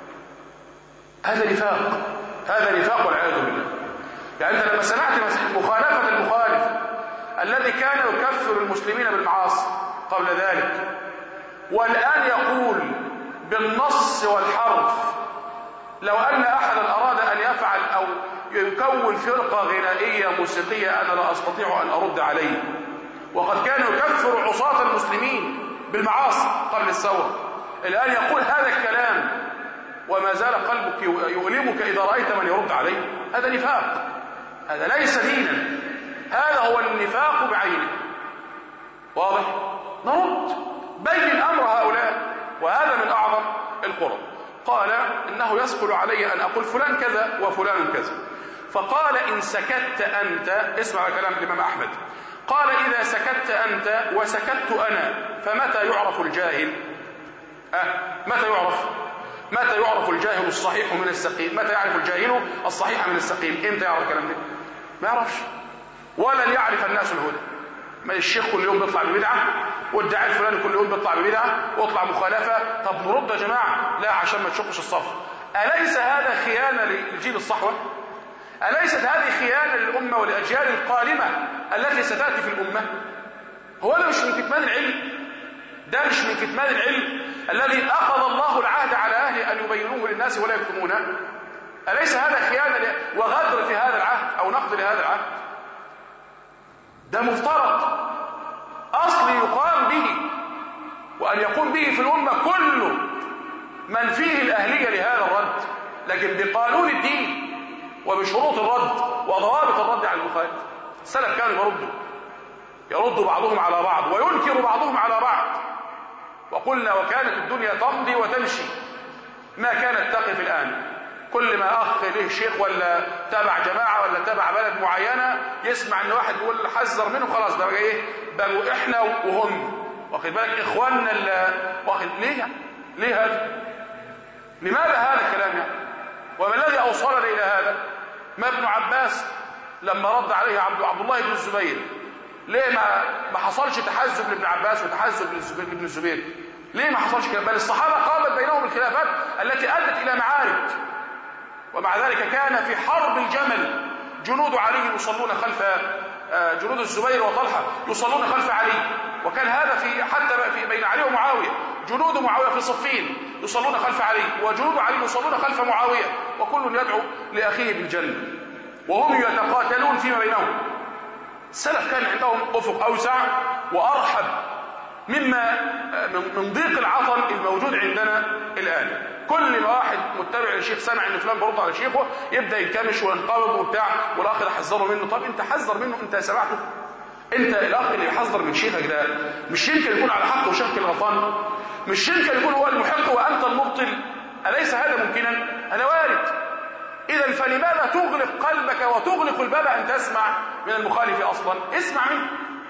هذا نفاق، هذا نفاق والعياذ بالله. يعني انت لما سمعت مخالفة المخالف الذي كان يكفر المسلمين بالمعاصي قبل ذلك، والآن يقول بالنص والحرف: لو أن أحدا أراد أن يفعل أو يكون فرقة غنائية موسيقية أنا لا أستطيع أن أرد عليه، وقد كان يكفر عصاة المسلمين بالمعاصي قبل الثورة، الآن يقول هذا الكلام وما زال قلبك يؤلمك إذا رأيت من يرد عليه. هذا نفاق، هذا ليس دينا، هذا هو النفاق بعينه. واضح؟ نرد بين أمر هؤلاء، وهذا من أعظم القرب. قال: إنه يثقل علي أن أقول فلان كذا وفلان كذا. فقال: إن سكت أنت، اسمع كلام الإمام أحمد، قال: إذا سكت أنت وسكت أنا فمتى يعرف الجاهل؟ أه متى يعرف؟ متى يعرف الجاهل الصحيح من السقيم؟ متى يعرف الجاهل الصحيح من السقيم؟ إمتى يعرف الكلام ده؟ ما يعرفش، ولن يعرف الناس الهدى. ما الشيخ كل يوم بيطلع ببدعة، والداعي الفلاني كل يوم بيطلع ببدعة واطلع مخالفة، طب نرد يا جماعة؟ لا، عشان ما تشقش الصف. أليس هذا خيانة للجيل الصحوة؟ أليست هذه خيانة للأمة والأجيال القادمة التي ستأتي في الأمة؟ هو ده مش من كتمان العلم؟ ده مش من كتمان العلم الذي أخذ الله العهد على أهله أن يبينوه للناس ولا يكتمونه؟ أليس هذا خيانة وغدر في هذا العهد أو نقض لهذا العهد؟ ده مفترض أصل يقام به، وأن يقوم به في الأمة كل من فيه الأهلية لهذا الرد. لكن بقانون الدين وبشروط الرد وضوابط الرد على المخالف. السلف كانوا يردوا يرد بعضهم على بعض وينكر بعضهم على بعض. وقلنا وكانت الدنيا تمضي وتمشي، ما كانت تقف الآن. كل ما أخ له شيخ ولا تبع جماعة ولا تبع بلد معينة يسمع ان واحد يقول حذر منه، خلاص ده بقى ايه، بقوا احنا وهم، واخد بالك، اخواننا اللي واخد. ليه يعني؟ ليه هذا؟ لماذا هذا الكلام يعني؟ وما الذي اوصلنا الى هذا؟ ما ابن عباس لما رد عليه عبد, عبد الله بن الزبير، ليه ما ما حصلش تحزب لابن عباس وتحزب لابن الزبير؟ ليه ما حصلش كده؟ بل الصحابه قامت بينهم الخلافات التي ادت الى معارك، ومع ذلك كان في حرب الجمل جنود علي يصلون خلف جنود الزبير وطلحه يصلون خلف علي، وكان هذا في حتى في بين علي ومعاويه، جنود معاويه في صفين يصلون خلف علي وجنود علي يصلون خلف معاويه، وكل يدعو لاخيه بالجنه وهم يتقاتلون فيما بينهم. السلف كان عندهم افق اوسع وارحب مما من ضيق العطن الموجود عندنا الان. كل ما واحد متبع للشيخ سمع ان فلان برضه على شيخه يبدا ينكمش وينقبض وبتاع، والاخ ده حذره منه. طب انت حذر منه، انت سمعته؟ انت الاخ اللي يحذر من شيخك ده مش يمكن يكون على حق وشيخك الغلطان؟ مش يمكن يكون هو المحق وانت المبطل؟ اليس هذا ممكنا؟ هذا وارد. اذا فلماذا تغلق قلبك وتغلق الباب ان تسمع من المخالف اصلا؟ اسمع منه،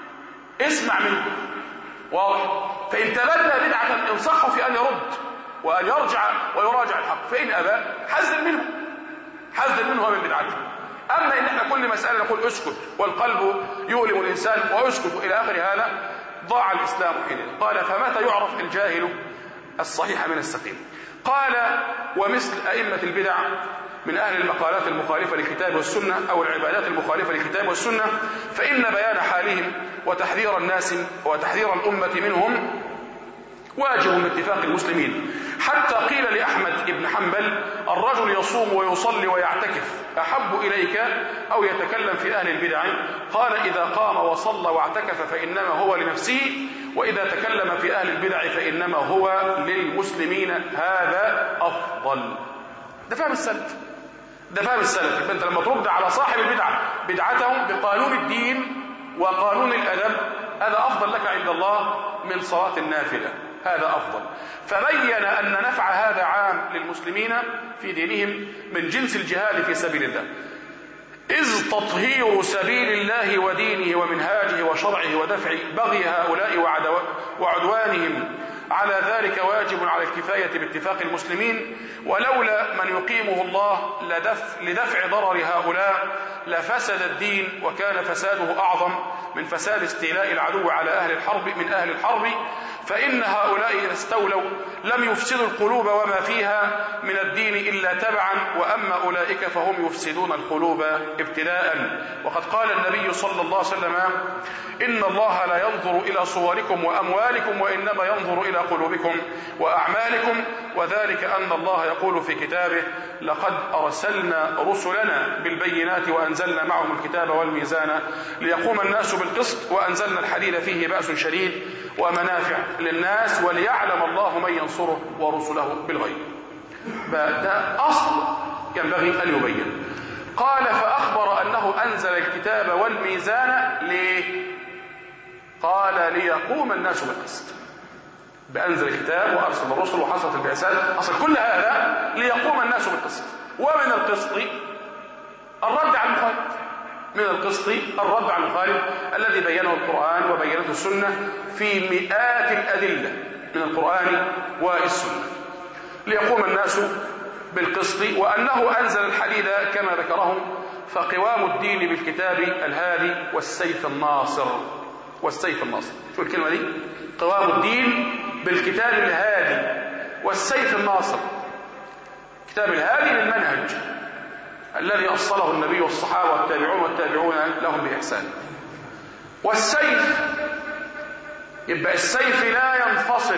اسمع منه، واضح؟ فان تبنى بدعه انصحه في ان يرد وأن يرجع ويراجع الحق، فإن أبى حذر منه، حذر منه ومن بدعته. أما إن احنا كل مسألة نقول اسكت والقلب يؤلم الإنسان واسكت إلى آخر هذا، ضاع الإسلام حينئذ. قال فمتى يعرف الجاهل الصحيح من السقيم؟ قال ومثل أئمة البدع من أهل المقالات المخالفة للكتاب والسنة أو العبادات المخالفة للكتاب والسنة، فإن بيان حالهم وتحذير الناس وتحذير الأمة منهم واجب من اتفاق المسلمين. حتى قيل لأحمد بن حنبل الرجل يصوم ويصلي ويعتكف أحب إليك أو يتكلم في أهل البدع؟ قال إذا قام وصلى واعتكف فإنما هو لنفسه، وإذا تكلم في أهل البدع فإنما هو للمسلمين، هذا أفضل. ده فهم السلف، ده فهم السلف. أنت لما ترد على صاحب البدعة بدعتهم بقانون الدين وقانون الأدب، هذا أفضل لك عند الله من صلاة النافلة، هذا أفضل. فبين أن نفع هذا عام للمسلمين في دينهم من جنس الجهاد في سبيل الله، إذ تطهير سبيل الله ودينه ومنهاجه وشرعه ودفع بغي هؤلاء وعدوانهم على ذلك واجب على الكفاية باتفاق المسلمين، ولولا من يقيمه الله لدفع, لدفع ضرر هؤلاء لفسد الدين، وكان فساده أعظم من فساد استيلاء العدو على أهل الحرب من أهل الحرب، فإن هؤلاء إذا استولوا لم يفسدوا القلوب وما فيها من الدين إلا تبعا، وأما أولئك فهم يفسدون القلوب ابتلاء. وقد قال النبي صلى الله عليه وسلم إن الله لا ينظر إلى صوركم وأموالكم وإنما ينظر إلى قلوبكم وأعمالكم، وذلك أن الله يقول في كتابه لقد أرسلنا رسلنا بالبينات وأنزلنا معهم الكتاب والميزان ليقوم الناس بالقسط وأنزلنا الحديد فيه بأس شديد ومنافع للناس وليعلم الله من ينصره ورسله بالغيب. فده أصل ينبغي أن يبين. قال فأخبر أنه أنزل الكتاب والميزان ليه؟ قال ليقوم الناس بالقسط. بأنزل الكتاب وأرسل الرسل وحصلت البعثات، أصل كل هذا ليقوم الناس بالقسط. ومن القسط الرد على المخالف، من القسط الرد على المخالف الذي بينه القرآن وبينته السنة في مئات الأدلة من القرآن والسنة، ليقوم الناس بالقسط، وأنه أنزل الحديد كما ذكرهم، فقوام الدين بالكتاب الهادي والسيف الناصر. والسيف الناصر، شو الكلمة دي؟ قوام الدين بالكتاب الهادي والسيف الناصر. كتاب الهادي للمنهج الذي أصله النبي والصحابة والتابعون والتابعون لهم بإحسان. والسيف، يبقى السيف لا ينفصل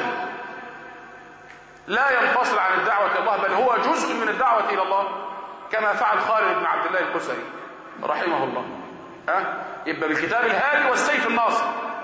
لا ينفصل عن الدعوة إلى الله، بل هو جزء من الدعوة إلى الله، كما فعل خالد بن عبد الله القسري رحمه الله. أه؟ يبقى بالكتاب الهادي والسيف الناصر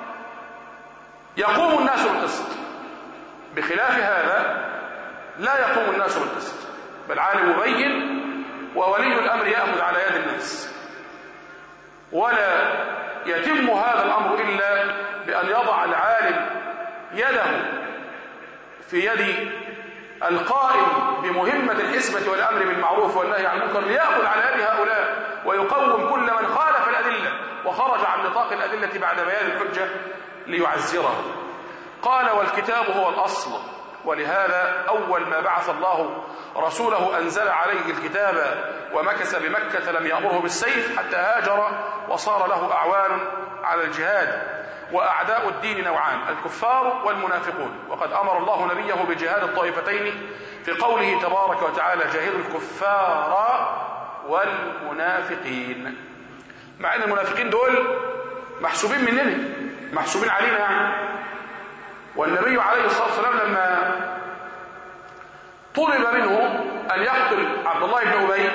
يقوم الناس بالقسط. بخلاف هذا لا يقوم الناس بالقسط. بل عالم مبين، وولي الأمر يأخذ على يد الناس. ولا يتم هذا الأمر إلا بأن يضع العالم يده في يد القائم بمهمة الحسبة والأمر بالمعروف والنهي عن المنكر ليأخذ على يد هؤلاء ويقوم كل من خالف الأدلة وخرج عن نطاق الأدلة بعد بيان الحجة ليعزره. قال: والكتاب هو الأصل، ولهذا أول ما بعث الله رسوله أنزل عليه الكتاب، ومكث بمكة لم يأمره بالسيف حتى هاجر وصار له أعوان على الجهاد. وأعداء الدين نوعان: الكفار والمنافقون. وقد أمر الله نبيه بجهاد الطائفتين في قوله تبارك وتعالى: جاهدوا الكفار والمنافقين. مع أن المنافقين دول محسوبين مننا، محسوبين علينا يعني. والنبي عليه الصلاة والسلام لما طلب منه أن يقتل عبد الله بن أبي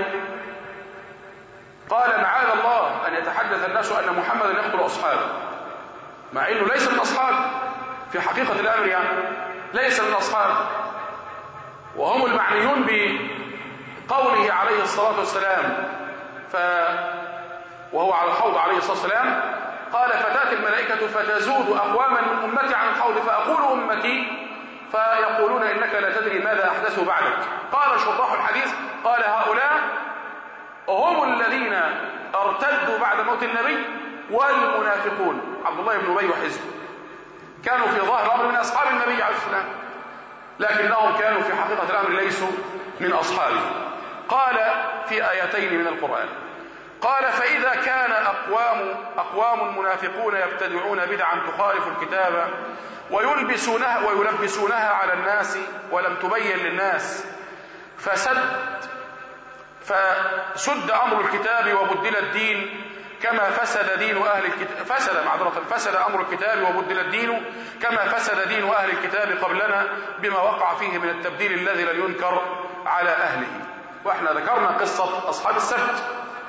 قال: معاذ الله أن يتحدث الناس أن محمدا يقتل أصحابه، مع أنه ليس من أصحابه في حقيقة الأمر، يعني ليس من أصحابه، وهم المعنيون بقوله عليه الصلاة والسلام ف... وهو على الحوض عليه الصلاة والسلام قال: فتأتي الملائكة فتزود أقواما من أمتي عن الحوض فأقول أمتي فيقولون إنك لا تدري ماذا أحدثوا بعدك. قال شراح الحديث: قال: هؤلاء هم الذين ارتدوا بعد موت النبي والمنافقون عبد الله بن أبي وحزبه، كانوا في ظاهر الأمر من أصحاب النبي عليه السلام، لكنهم كانوا في حقيقة الأمر ليسوا من أصحابه. قال في آيتين من القرآن، قال: فإذا كان أقوام أقوام منافقون يبتدعون بدعا تخالف الكتاب ويلبسونها ويلبسونها على الناس ولم تبين للناس فسد فسد أمر الكتاب وبدل الدين كما فسد دين أهل الكتاب فسد معذرة فسد أمر الكتاب وبدل الدين كما فسد دين أهل الكتاب قبلنا بما وقع فيه من التبديل الذي لن ينكر على أهله. وإحنا ذكرنا قصة أصحاب السبت،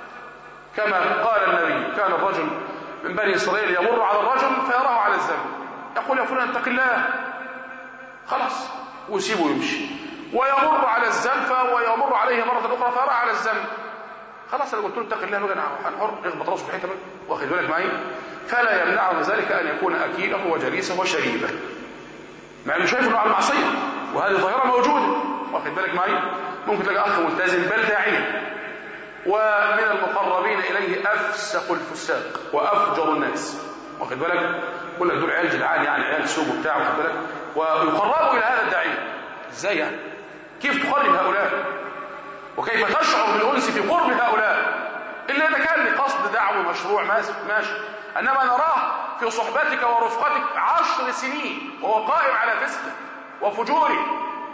كما قال النبي: كان الرجل من بني إسرائيل يمر على الرجل فيراه على الذنب يقول: يا فلان اتق الله، خلاص ويسيبه يمشي، ويمر على الذنب ويمر عليه مرة أخرى فيراه على الذنب، خلاص انا قلت له اتق الله بقى، انا حر، يخبط راسه في الحته بقى، واخد بالك معايا؟ فلا يمنعه ذلك ان يكون اكيله وجليسه وشريبه، مع انه شايف انه على المعصيه، وهذه ظاهره موجوده، واخد بالك معايا؟ ممكن تلاقي اخ ملتزم بل داعيه، ومن المقربين اليه افسق الفساق وافجر الناس، واخد بالك؟ يقول لك دول عيال جدعان، يعني عيال سوق وبتاع، واخد بالك؟ ويقربوا الى هذا الداعيه. ازاي يعني؟ كيف تقرب هؤلاء؟ وكيف تشعر بالأنس في قرب هؤلاء؟ إلا إذا كان لقصد دعوي مشروع ماشي، أنما نراه في صحبتك ورفقتك عشر سنين وهو قائم على فسقه وفجوره،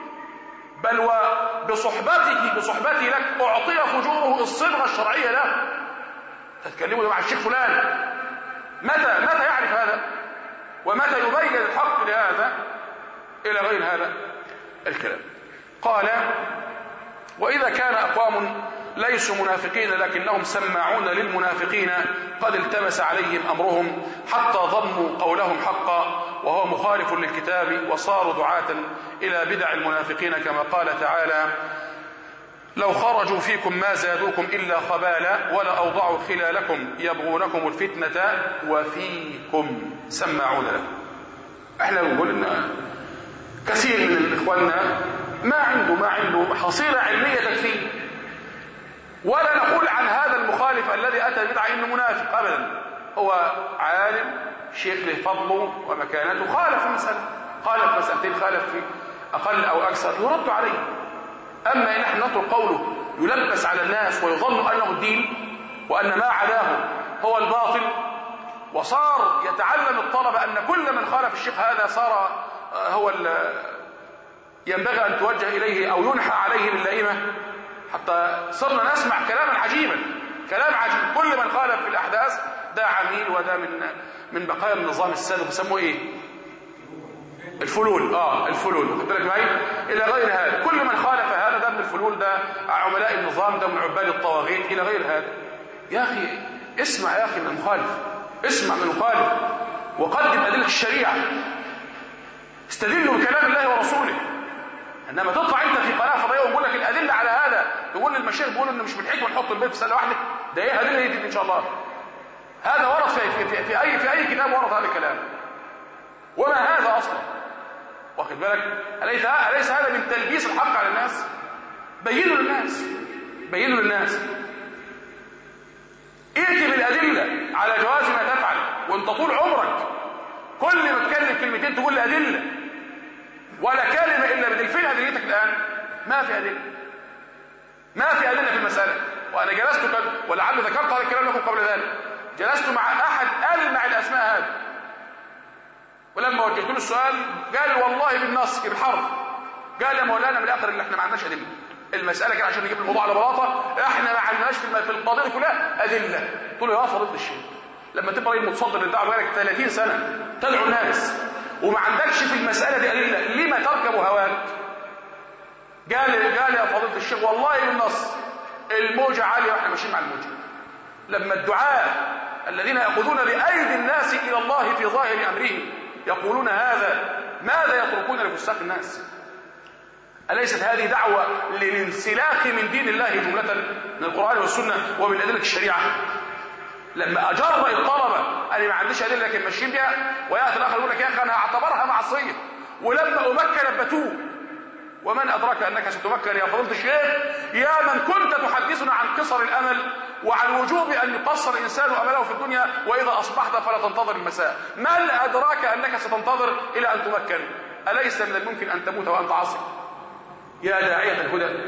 بل وبصحبته بصحبته لك أعطي فجوره الصبغة الشرعية له. تتكلموا مع الشيخ فلان، متى متى يعرف هذا؟ ومتى يبين الحق لهذا؟ إلى غير هذا الكلام. قال: وإذا كان أقوام ليسوا منافقين لكنهم سماعون للمنافقين قد التبس عليهم أمرهم حتى ظنوا قولهم حقا وهو مخالف للكتاب وصاروا دعاة إلى بدع المنافقين، كما قال تعالى: لو خرجوا فيكم ما زادوكم إلا خبالا ولا أوضعوا خلالكم يبغونكم الفتنة وفيكم سماعون له. احنا بنقول ان كثير من إخواننا ما عنده ما عنده حصيلة علمية تكفيه، ولا نقول عن هذا المخالف الذي أتى بدعة إنه منافق أبدا، هو عالم شيخ له فضله ومكانته، خالف المسألة، خالف مسألتين، خالف في أقل أو أكثر، يرد عليه. أما إن نحن نترك قوله يلبس على الناس ويظن أنه الدين وأن ما عداه هو الباطل، وصار يتعلم الطلبة أن كل من خالف الشيخ هذا صار هو ينبغي أن توجه إليه أو ينحى عليه باللائمة، حتى صرنا نسمع كلاما عجيبا، كلام عجيب. كل من خالف في الأحداث ده عميل وده من من بقايا النظام السابق، بيسموه إيه؟ الفلول. آه الفلول، واخد بالك معي؟ إلى غير هذا، كل من خالف هذا ده من الفلول، ده عملاء النظام، ده من عباد الطواغيت، إلى غير هذا. يا أخي اسمع يا أخي من المخالف، اسمع من المخالف وقدم أدلة الشريعة، استدلوا بكلام الله ورسوله، انما تطلع انت في قناه فضائيه ويقول لك الادله على هذا، تقول للمشايخ بيقولوا ان مش من الحكمه نحط البيت في سنه واحده، ده ايه ادله دي ان شاء الله؟ هذا ورد في, في, في, في اي في اي كتاب ورد هذا الكلام؟ وما هذا اصلا؟ واخد بالك؟ اليس اليس هذا من تلبيس الحق على الناس؟ بينوا للناس، بينوا للناس، ائتي بالادله على جواز ما تفعل. وانت طول عمرك كل ما تكلم كلمتين تقول لي ادله، ولا كلمه الا بدل. فين ادلتك الان؟ ما في ادله، ما في ادله في المساله. وانا جلست ولعل ذكرت هذا الكلام لكم قبل ذلك، جلست مع احد ألمع الاسماء هذه، ولما وجهت له السؤال قال والله بالنص بالحرف، قال يا مولانا من الاخر اللي احنا ما عندناش ادله، المساله كده عشان نجيب الموضوع على بلاطه، احنا ما عندناش في القضيه كلها ادله. قلت له يا فضيله الشيخ، لما تبقى راجل متصدر للدعوه بقالك ثلاثين سنه تدعو الناس وما عندكش في المساله دي ادله، لما تركب هواك؟ قال قال يا فضيله الشيخ والله بالنص الموجه عاليه واحنا ماشيين مع الموجه. لما الدعاة الذين يأخذون بأيدي الناس إلى الله في ظاهر أمرهم يقولون هذا، ماذا يتركون لفساق الناس؟ أليست هذه دعوة للانسلاخ من دين الله جملة من القرآن والسنة ومن أدلة الشريعة؟ لما أجر الطلبة أنا ما عنديش أدلة لكن ماشيين بها، ويأتي الآخر يقول لك يا أخي أنا أعتبرها معصية ولما أمكن بتوب. ومن أدرك أنك ستمكن يا فضيلة الشيخ؟ يا من كنت تحدثنا عن قصر الأمل وعن وجوب أن يقصر الإنسان أمله في الدنيا وإذا أصبحت فلا تنتظر المساء. من أدراك أنك ستنتظر إلى أن تمكن؟ أليس من الممكن أن تموت وأنت عاصي؟ يا داعية الهدى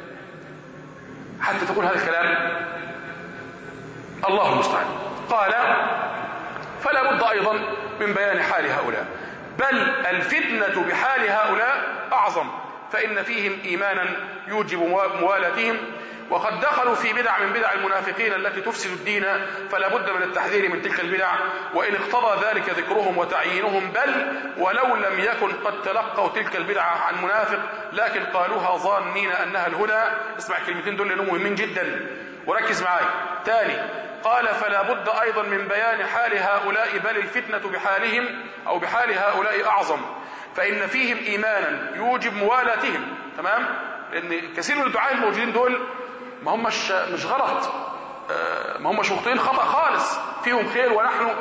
حتى تقول هذا الكلام؟ الله المستعان. قال فلا بد أيضا من بيان حال هؤلاء، بل الفتنة بحال هؤلاء أعظم، فإن فيهم إيمانا يوجب موالاتهم، وقد دخلوا في بدع من بدع المنافقين التي تفسد الدين، فلا بد من التحذير من تلك البدع، وإن اقتضى ذلك ذكرهم وتعيينهم، بل ولو لم يكن قد تلقوا تلك البدعة عن منافق لكن قالوها ظانين أنها الهدى. اسمع الكلمتين دول لأنهم مهمين جدا وركز معايا. تاني قال فلا بد أيضا من بيان حال هؤلاء، بل الفتنة بحالهم أو بحال هؤلاء أعظم، فإن فيهم إيمانا يوجب موالاتهم. تمام؟ لأن كثير من الدعاء الموجودين دول ما هم مش مش غلط، ما هم مش مخطئين خطأ خالص، فيهم خير ونحن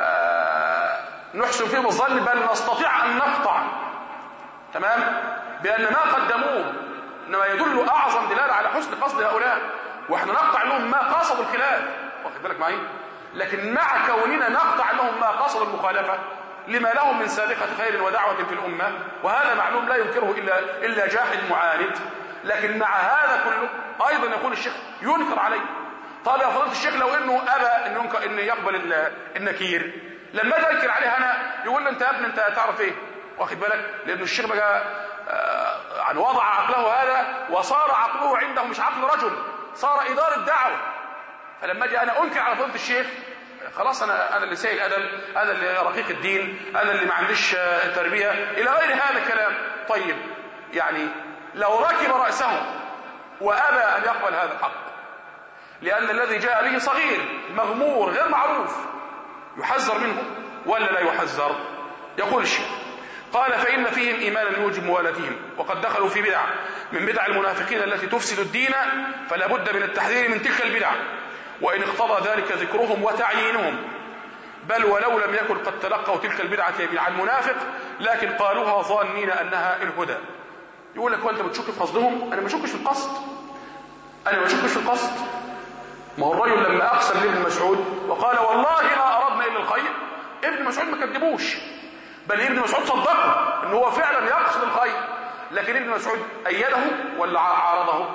نحسن فيهم الظن، بل نستطيع أن نقطع تمام بأن ما قدموه إنما يدل أعظم دلالة على حسن قصد هؤلاء، واحنا نقطع لهم ما قصدوا الخلاف، واخد بالك معي؟ لكن مع كوننا نقطع لهم ما قصدوا المخالفة لما لهم من سابقة خير ودعوة في الأمة، وهذا معلوم لا ينكره إلا إلا جاحد معاند، لكن مع هذا كله أيضا يقول الشيخ ينكر عليه. طب يا فضيلة الشيخ لو إنه أبى إنه ينكر إنه يقبل النكير، لما تنكر عليه أنا يقول له أنت يا ابني أنت تعرف إيه؟ واخد بالك؟ لأنه الشيخ بقى آه عن وضع عقله هذا وصار عقله عنده مش عقل رجل، صار إدارة دعوة. فلما أجي أنا أنكر على فضيلة الشيخ خلاص أنا أنا اللي سيء الأدب، أنا اللي رقيق الدين، أنا اللي ما عنديش تربية إلى غير هذا الكلام. طيب يعني لو ركب رأسه وأبى أن يقبل هذا الحق لأن الذي جاء به صغير مغمور غير معروف يحذر منه ولا لا يحذر؟ يقول الشيخ قال فإن فيهم إيمانا يوجب موالاتهم، وقد دخلوا في بدع من بدع المنافقين التي تفسد الدين، فلا بد من التحذير من تلك البدع، وإن اقتضى ذلك ذكرهم وتعيينهم، بل ولو لم يكن قد تلقوا تلك البدعة عن منافق لكن قالوها ظانين أنها الهدى. يقول لك وانت بتشك في قصدهم؟ انا ما بشكش في القصد، انا ما بشكش في القصد. ما هو الرجل لما اقسم لابن مسعود وقال والله ما اردنا الا الخير، ابن مسعود ما كذبوش، بل ابن مسعود صدقه ان هو فعلا يقصد الخير، لكن ابن مسعود ايده ولا عارضه؟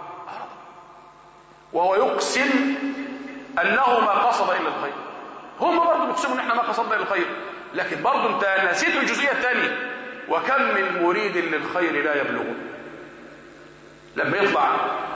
وهو يقسم انه ما قصد الا الخير. هم برضه بيقسموا ان احنا ما قصدنا الا الخير، لكن برضه انت نسيت الجزئيه الثانيه، وكم من مريد للخير لا يبلغ. لما يطلع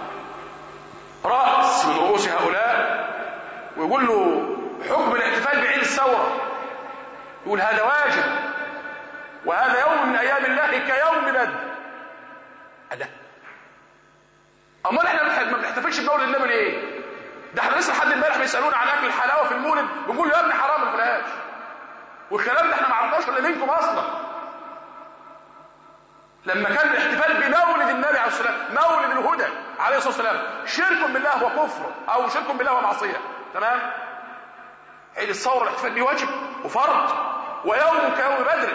رأس من رؤوس هؤلاء ويقول له حكم الاحتفال بعيد الثورة، يقول هذا واجب وهذا يوم من أيام الله كيوم بدر. أده أمال احنا ما بنحتفلش بمولد النبي ليه؟ ده احنا لسه لحد امبارح بيسألونا عن أكل الحلاوة في المولد بنقول له يا ابني حرام ما تاكلهاش، والكلام ده احنا ما عرفناش ولا منكم أصلا. لما كان الاحتفال بمولد النبي عليه الصلاة والسلام، مولد الهدى عليه الصلاة والسلام، شرك بالله وكفر أو شرك بالله ومعصية، تمام؟ عيد الثورة الاحتفال به واجب وفرض ويوم كيوم بدر،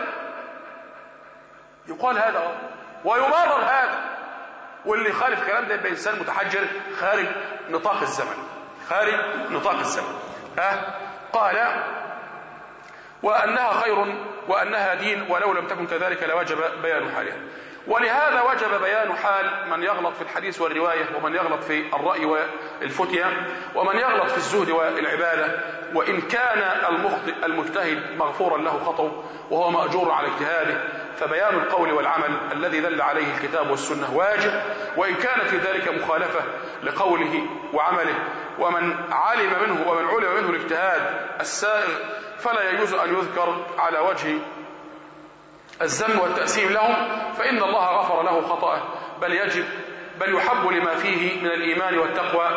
يقال هذا ويمرر هذا، واللي خالف الكلام ده يبقى إنسان متحجر خارج نطاق الزمن، خارج نطاق الزمن. أه؟ قال وأنها خير وأنها دين، ولو لم تكن كذلك لوجب بيان حالها. ولهذا وجب بيان حال من يغلط في الحديث والرواية، ومن يغلط في الرأي والفتية، ومن يغلط في الزهد والعبادة، وإن كان المخطئ المجتهد مغفورا له خطأه وهو مأجور على اجتهاده، فبيان القول والعمل الذي دل عليه الكتاب والسنة واجب، وإن كان في ذلك مخالفة لقوله وعمله، ومن علم منه ومن علم منه الاجتهاد السائغ فلا يجوز أن يذكر على وجه الذم والتأسيم له، فإن الله غفر له خطأه، بل يجب بل يحب لما فيه من الإيمان والتقوى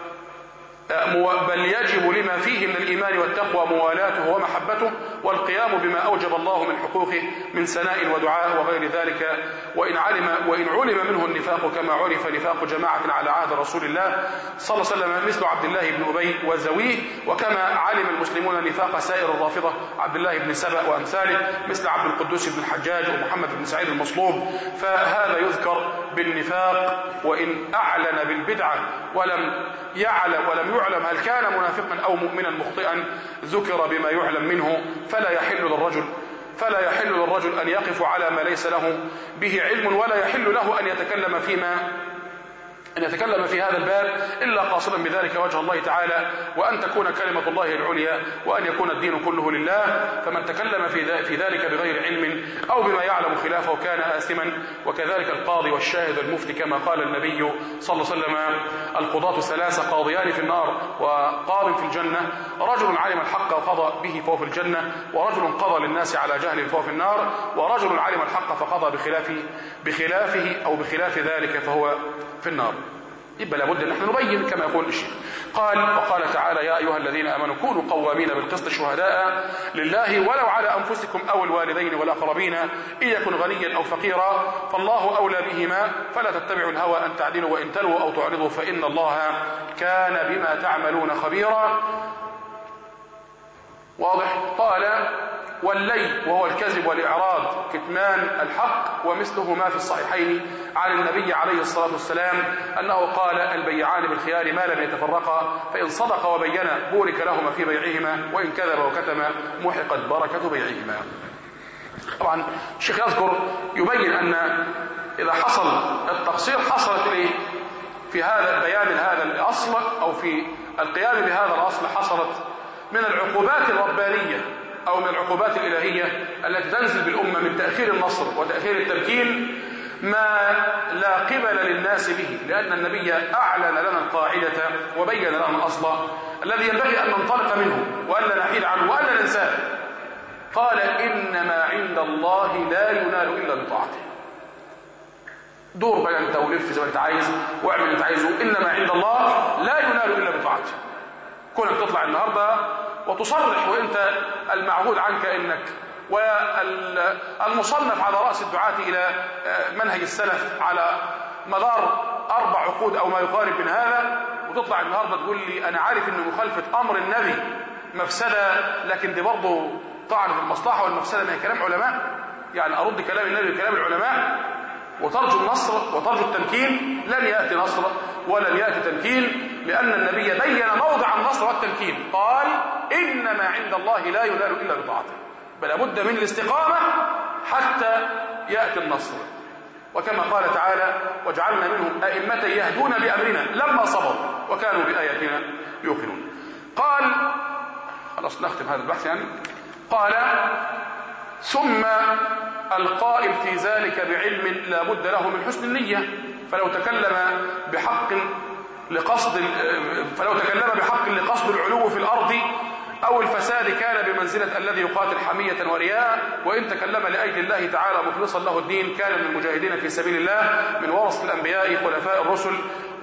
بل يجب لما فيه من الإيمان والتقوى موالاته ومحبته، والقيام بما أوجب الله من حقوقه من ثناء ودعاء وغير ذلك. وإن علم وإن علم منه النفاق كما عرف نفاق جماعة على عهد رسول الله صلى الله عليه وسلم مثل عبد الله بن أبي وزويه، وكما علم المسلمون نفاق سائر الرافضة عبد الله بن سبأ وأمثاله مثل عبد القدوس بن الحجاج ومحمد بن سعيد المصلوب، فهذا يذكر بالنفاق وإن أعلن بالبدعة ولم يعلم ولم يعلم هل كان منافقا أو مؤمنا مخطئا ذكر بما يعلم منه، فلا يحل للرجل فلا يحل للرجل أن يقف على ما ليس له به علم، ولا يحل له أن يتكلم فيما أن يتكلم في هذا الباب إلا قاصدا بذلك وجه الله تعالى، وأن تكون كلمة الله العليا، وأن يكون الدين كله لله. فمن تكلم في ذلك بغير علم أو بما يعلم خلافه كان آثما، وكذلك القاضي والشاهد والمفتي، كما قال النبي صلى الله عليه وسلم القضاة ثلاثة قاضيان في النار وقاض في الجنة، رجل علم الحق وقضى به فهو في الجنة، ورجل قضى للناس على جهل فهو في النار، ورجل علم الحق فقضى بخلافه بخلافه أو بخلاف ذلك فهو في النار. يبقى لابد ان احنا نبين كما يقول الشيخ. قال وقال تعالى يا ايها الذين امنوا كونوا قوامين بالقسط شهداء لله ولو على انفسكم او الوالدين والاقربين ان يكن غنيا او فقيرا فالله اولى بهما فلا تتبعوا الهوى ان تعدلوا وان تلووا او تعرضوا فان الله كان بما تعملون خبيرا. واضح؟ قال واللي وهو الكذب والإعراض كتمان الحق، ومثله ما في الصحيحين عن النبي عليه الصلاة والسلام أنه قال البيعان بالخيار ما لم يتفرقا فإن صدق وبينا بورك لهما في بيعهما وإن كذب وكتم محقت بركة بيعهما. طبعا الشيخ يذكر يبين أن إذا حصل التقصير حصلت إليه في هذا بيان هذا الأصل أو في القيام بهذا الأصل حصلت من العقوبات الربانية أو من العقوبات الإلهية التي تنزل بالأمة من تأخير النصر وتأخير التمكين ما لا قبل للناس به، لأن النبي أعلن لنا القاعدة وبين لنا الأصل الذي ينبغي أن ننطلق منه وأن نحيد عنه وأن ننساه. قال إنما عند الله لا ينال إلا بطاعته. دور بقى أنت ولف زي ما أنت عايز واعمل اللي أنت عايزه، إنما عند الله لا ينال إلا بطاعته. كونك تطلع النهارده وتصرح وانت المعهود عنك انك والمصنف على رأس الدعاة الى منهج السلف على مدار اربع عقود او ما يقارب من هذا، وتطلع النهارده تقول لي انا عارف ان مخالفة امر النبي مفسدة، لكن دي برضه طعن في المصلحة والمفسدة ما هي كلام علماء، يعني ارد كلام النبي بكلام العلماء وترجو النصر وترجو التمكين. لن يأتي نصر ولن يأتي تمكين، لأن النبي بين موضع النصر والتمكين، قال إنما عند الله لا ينال إلا بطاعته، بل بد من الاستقامة حتى يأتي النصر. وكما قال تعالى وجعلنا منهم أئمة يهدون بأمرنا لما صبروا وكانوا بآياتنا يوقنون. قال خلاص نختم هذا البحث يعني. قال ثم القائل في ذلك بعلم لا بد له من حسن النية، فلو تكلم بحق لقصد فلو تكلم بحق لقصد العلو في الأرض أو الفساد كان بمنزلة الذي يقاتل حمية ورياء، وإن تكلم لأجل الله تعالى مخلصا له الدين كان من المجاهدين في سبيل الله من ورثة الأنبياء خلفاء الرسل.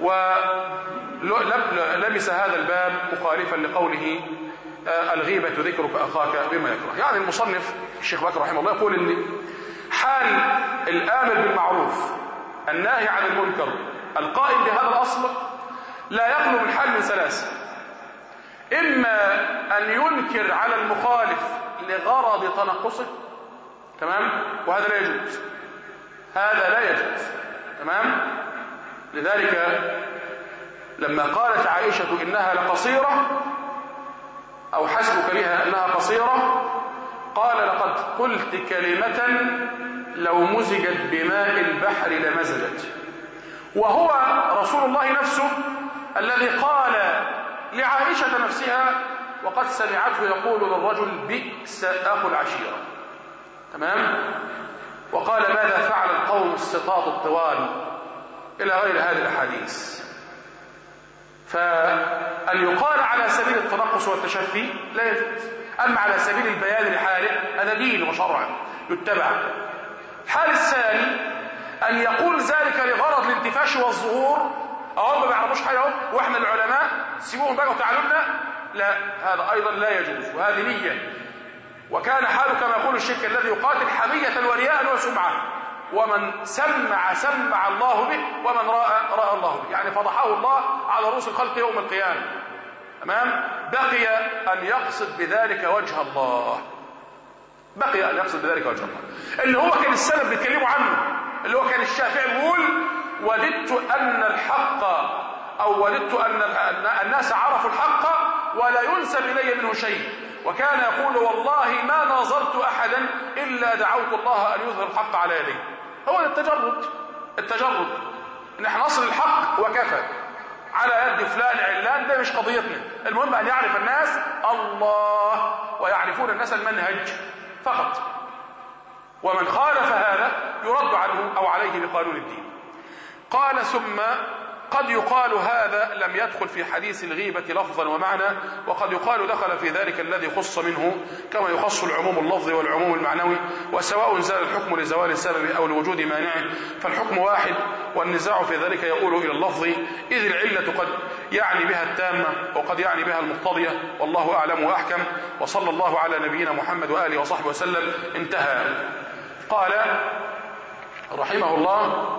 ولبس هذا الباب مخالفا لقوله الغيبة ذكرك أخاك بما يكره. يعني المصنف الشيخ بكر رحمه الله يقول إن حال الآمر بالمعروف الناهي عن المنكر القائم بهذا الأصل لا يخلو من حال من ثلاثة: إما أن ينكر على المخالف لغرض تنقصه، تمام، وهذا لا يجوز، هذا لا يجوز، تمام. لذلك لما قالت عائشة إنها لقصيرة أو حسبك بها أنها قصيرة، قال لقد قلت كلمة لو مزجت بماء البحر لمزجت. وهو رسول الله نفسه الذي قال لعائشة نفسها وقد سمعته يقول للرجل بئس أخو العشيرة، تمام. وقال ماذا فعل القوم السطاط الطوال إلى غير هذه الأحاديث. فأن يقال على سبيل التنقص والتشفي لا يجوز، أما على سبيل البيان لحاله هذا دين وشرع يتبع. الحال الثاني أن يقول ذلك لغرض الانتفاش والظهور، أو ما بيعرفوش حاجة وإحنا العلماء سيبوهم بقى وتعالوا لنا، لا، هذا أيضا لا يجوز، وهذه نية. وكان حاله كما يقول الشيخ الذي يقاتل حمية ورياء وسمعة، ومن سمع سمع الله به ومن رأى رأى الله به، يعني فضحه الله على رؤوس الخلق يوم القيامة، تمام. بقي أن يقصد بذلك وجه الله، بقي أن يقصد بذلك وجه الله، اللي هو كان السلف بيتكلموا عنه، اللي هو كان الشافعي يقول وددت أن الحق أو وددت أن الناس عرفوا الحق ولا ينسب إلي منه شيء، وكان يقول والله ما ناظرت أحدا إلا دعوت الله أن يظهر الحق على يديه. هو التجرد، التجرد إن احنا نصل الحق وكفى، على يد فلان علان ده مش قضيتنا، المهم أن يعرف الناس الله ويعرفون الناس المنهج فقط، ومن خالف هذا يرد عنه أو عليه بقانون الدين. قال ثم قد يقال هذا لم يدخل في حديث الغيبة لفظا ومعنى، وقد يقال دخل في ذلك الذي خص منه كما يخص العموم اللفظي والعموم المعنوي، وسواء زال الحكم لزوال السبب أو لوجود مانعه فالحكم واحد، والنزاع في ذلك يقول إلى اللفظ، إذ العلة قد يعني بها التامة وقد يعني بها المقتضية، والله أعلم وأحكم، وصلى الله على نبينا محمد وآله وصحبه وسلم. انتهى. قال رحمه الله: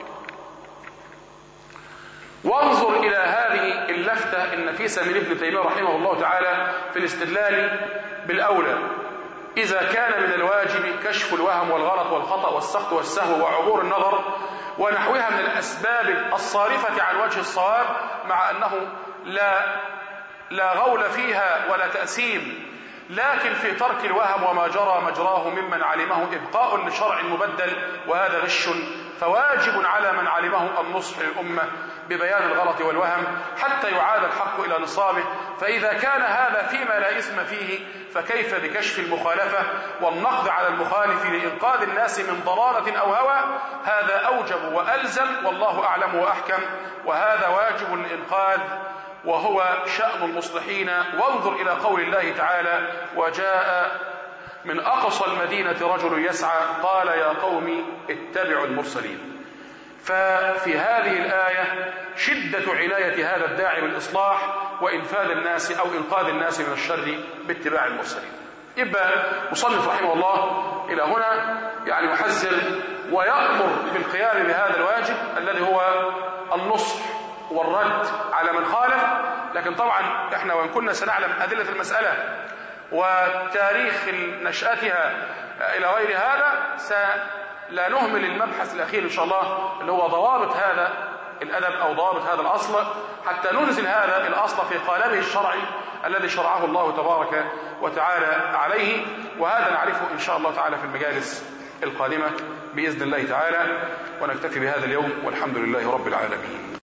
وانظر إلى هذه اللفتة النفيسة من ابن تيمية رحمه الله تعالى في الاستدلال بالأولى، إذا كان من الواجب كشف الوهم والغلط والخطأ والسقط والسهو وعبور النظر ونحوها من الأسباب الصارفة عن وجه الصواب، مع أنه لا لا غول فيها ولا تأثيم، لكن في ترك الوهم وما جرى مجراه ممن علمه إبقاء لشرع مبدل، وهذا غش، فواجب على من علمه النصح للأمة ببيان الغلط والوهم حتى يعاد الحق إلى نصابه. فإذا كان هذا فيما لا إثم فيه فكيف بكشف المخالفة والنقد على المخالف لإنقاذ الناس من ضلالة أو هوى؟ هذا أوجب وألزم، والله أعلم وأحكم، وهذا واجب الإنقاذ وهو شأن المصلحين. وانظر إلى قول الله تعالى: وجاء من أقصى المدينة رجل يسعى قال يا قوم اتبعوا المرسلين. ففي هذه الآية شدة عناية هذا الداعي بالإصلاح وإنفاذ الناس أو إنقاذ الناس من الشر باتباع المرسلين. يبقى مصنف رحمه الله إلى هنا يعني يحذر ويأمر بالقيام بهذا الواجب الذي هو النصح والرد على من خالف. لكن طبعا احنا وإن كنا سنعلم أدلة المسألة وتاريخ نشأتها إلى غير هذا، لا نهمل المبحث الأخير إن شاء الله اللي هو ضوابط هذا الأدب أو ضوابط هذا الأصل، حتى ننزل هذا الأصل في قالبه الشرعي الذي شرعه الله تبارك وتعالى عليه. وهذا نعرفه إن شاء الله تعالى في المجالس القادمة بإذن الله تعالى. ونكتفي بهذا اليوم، والحمد لله رب العالمين.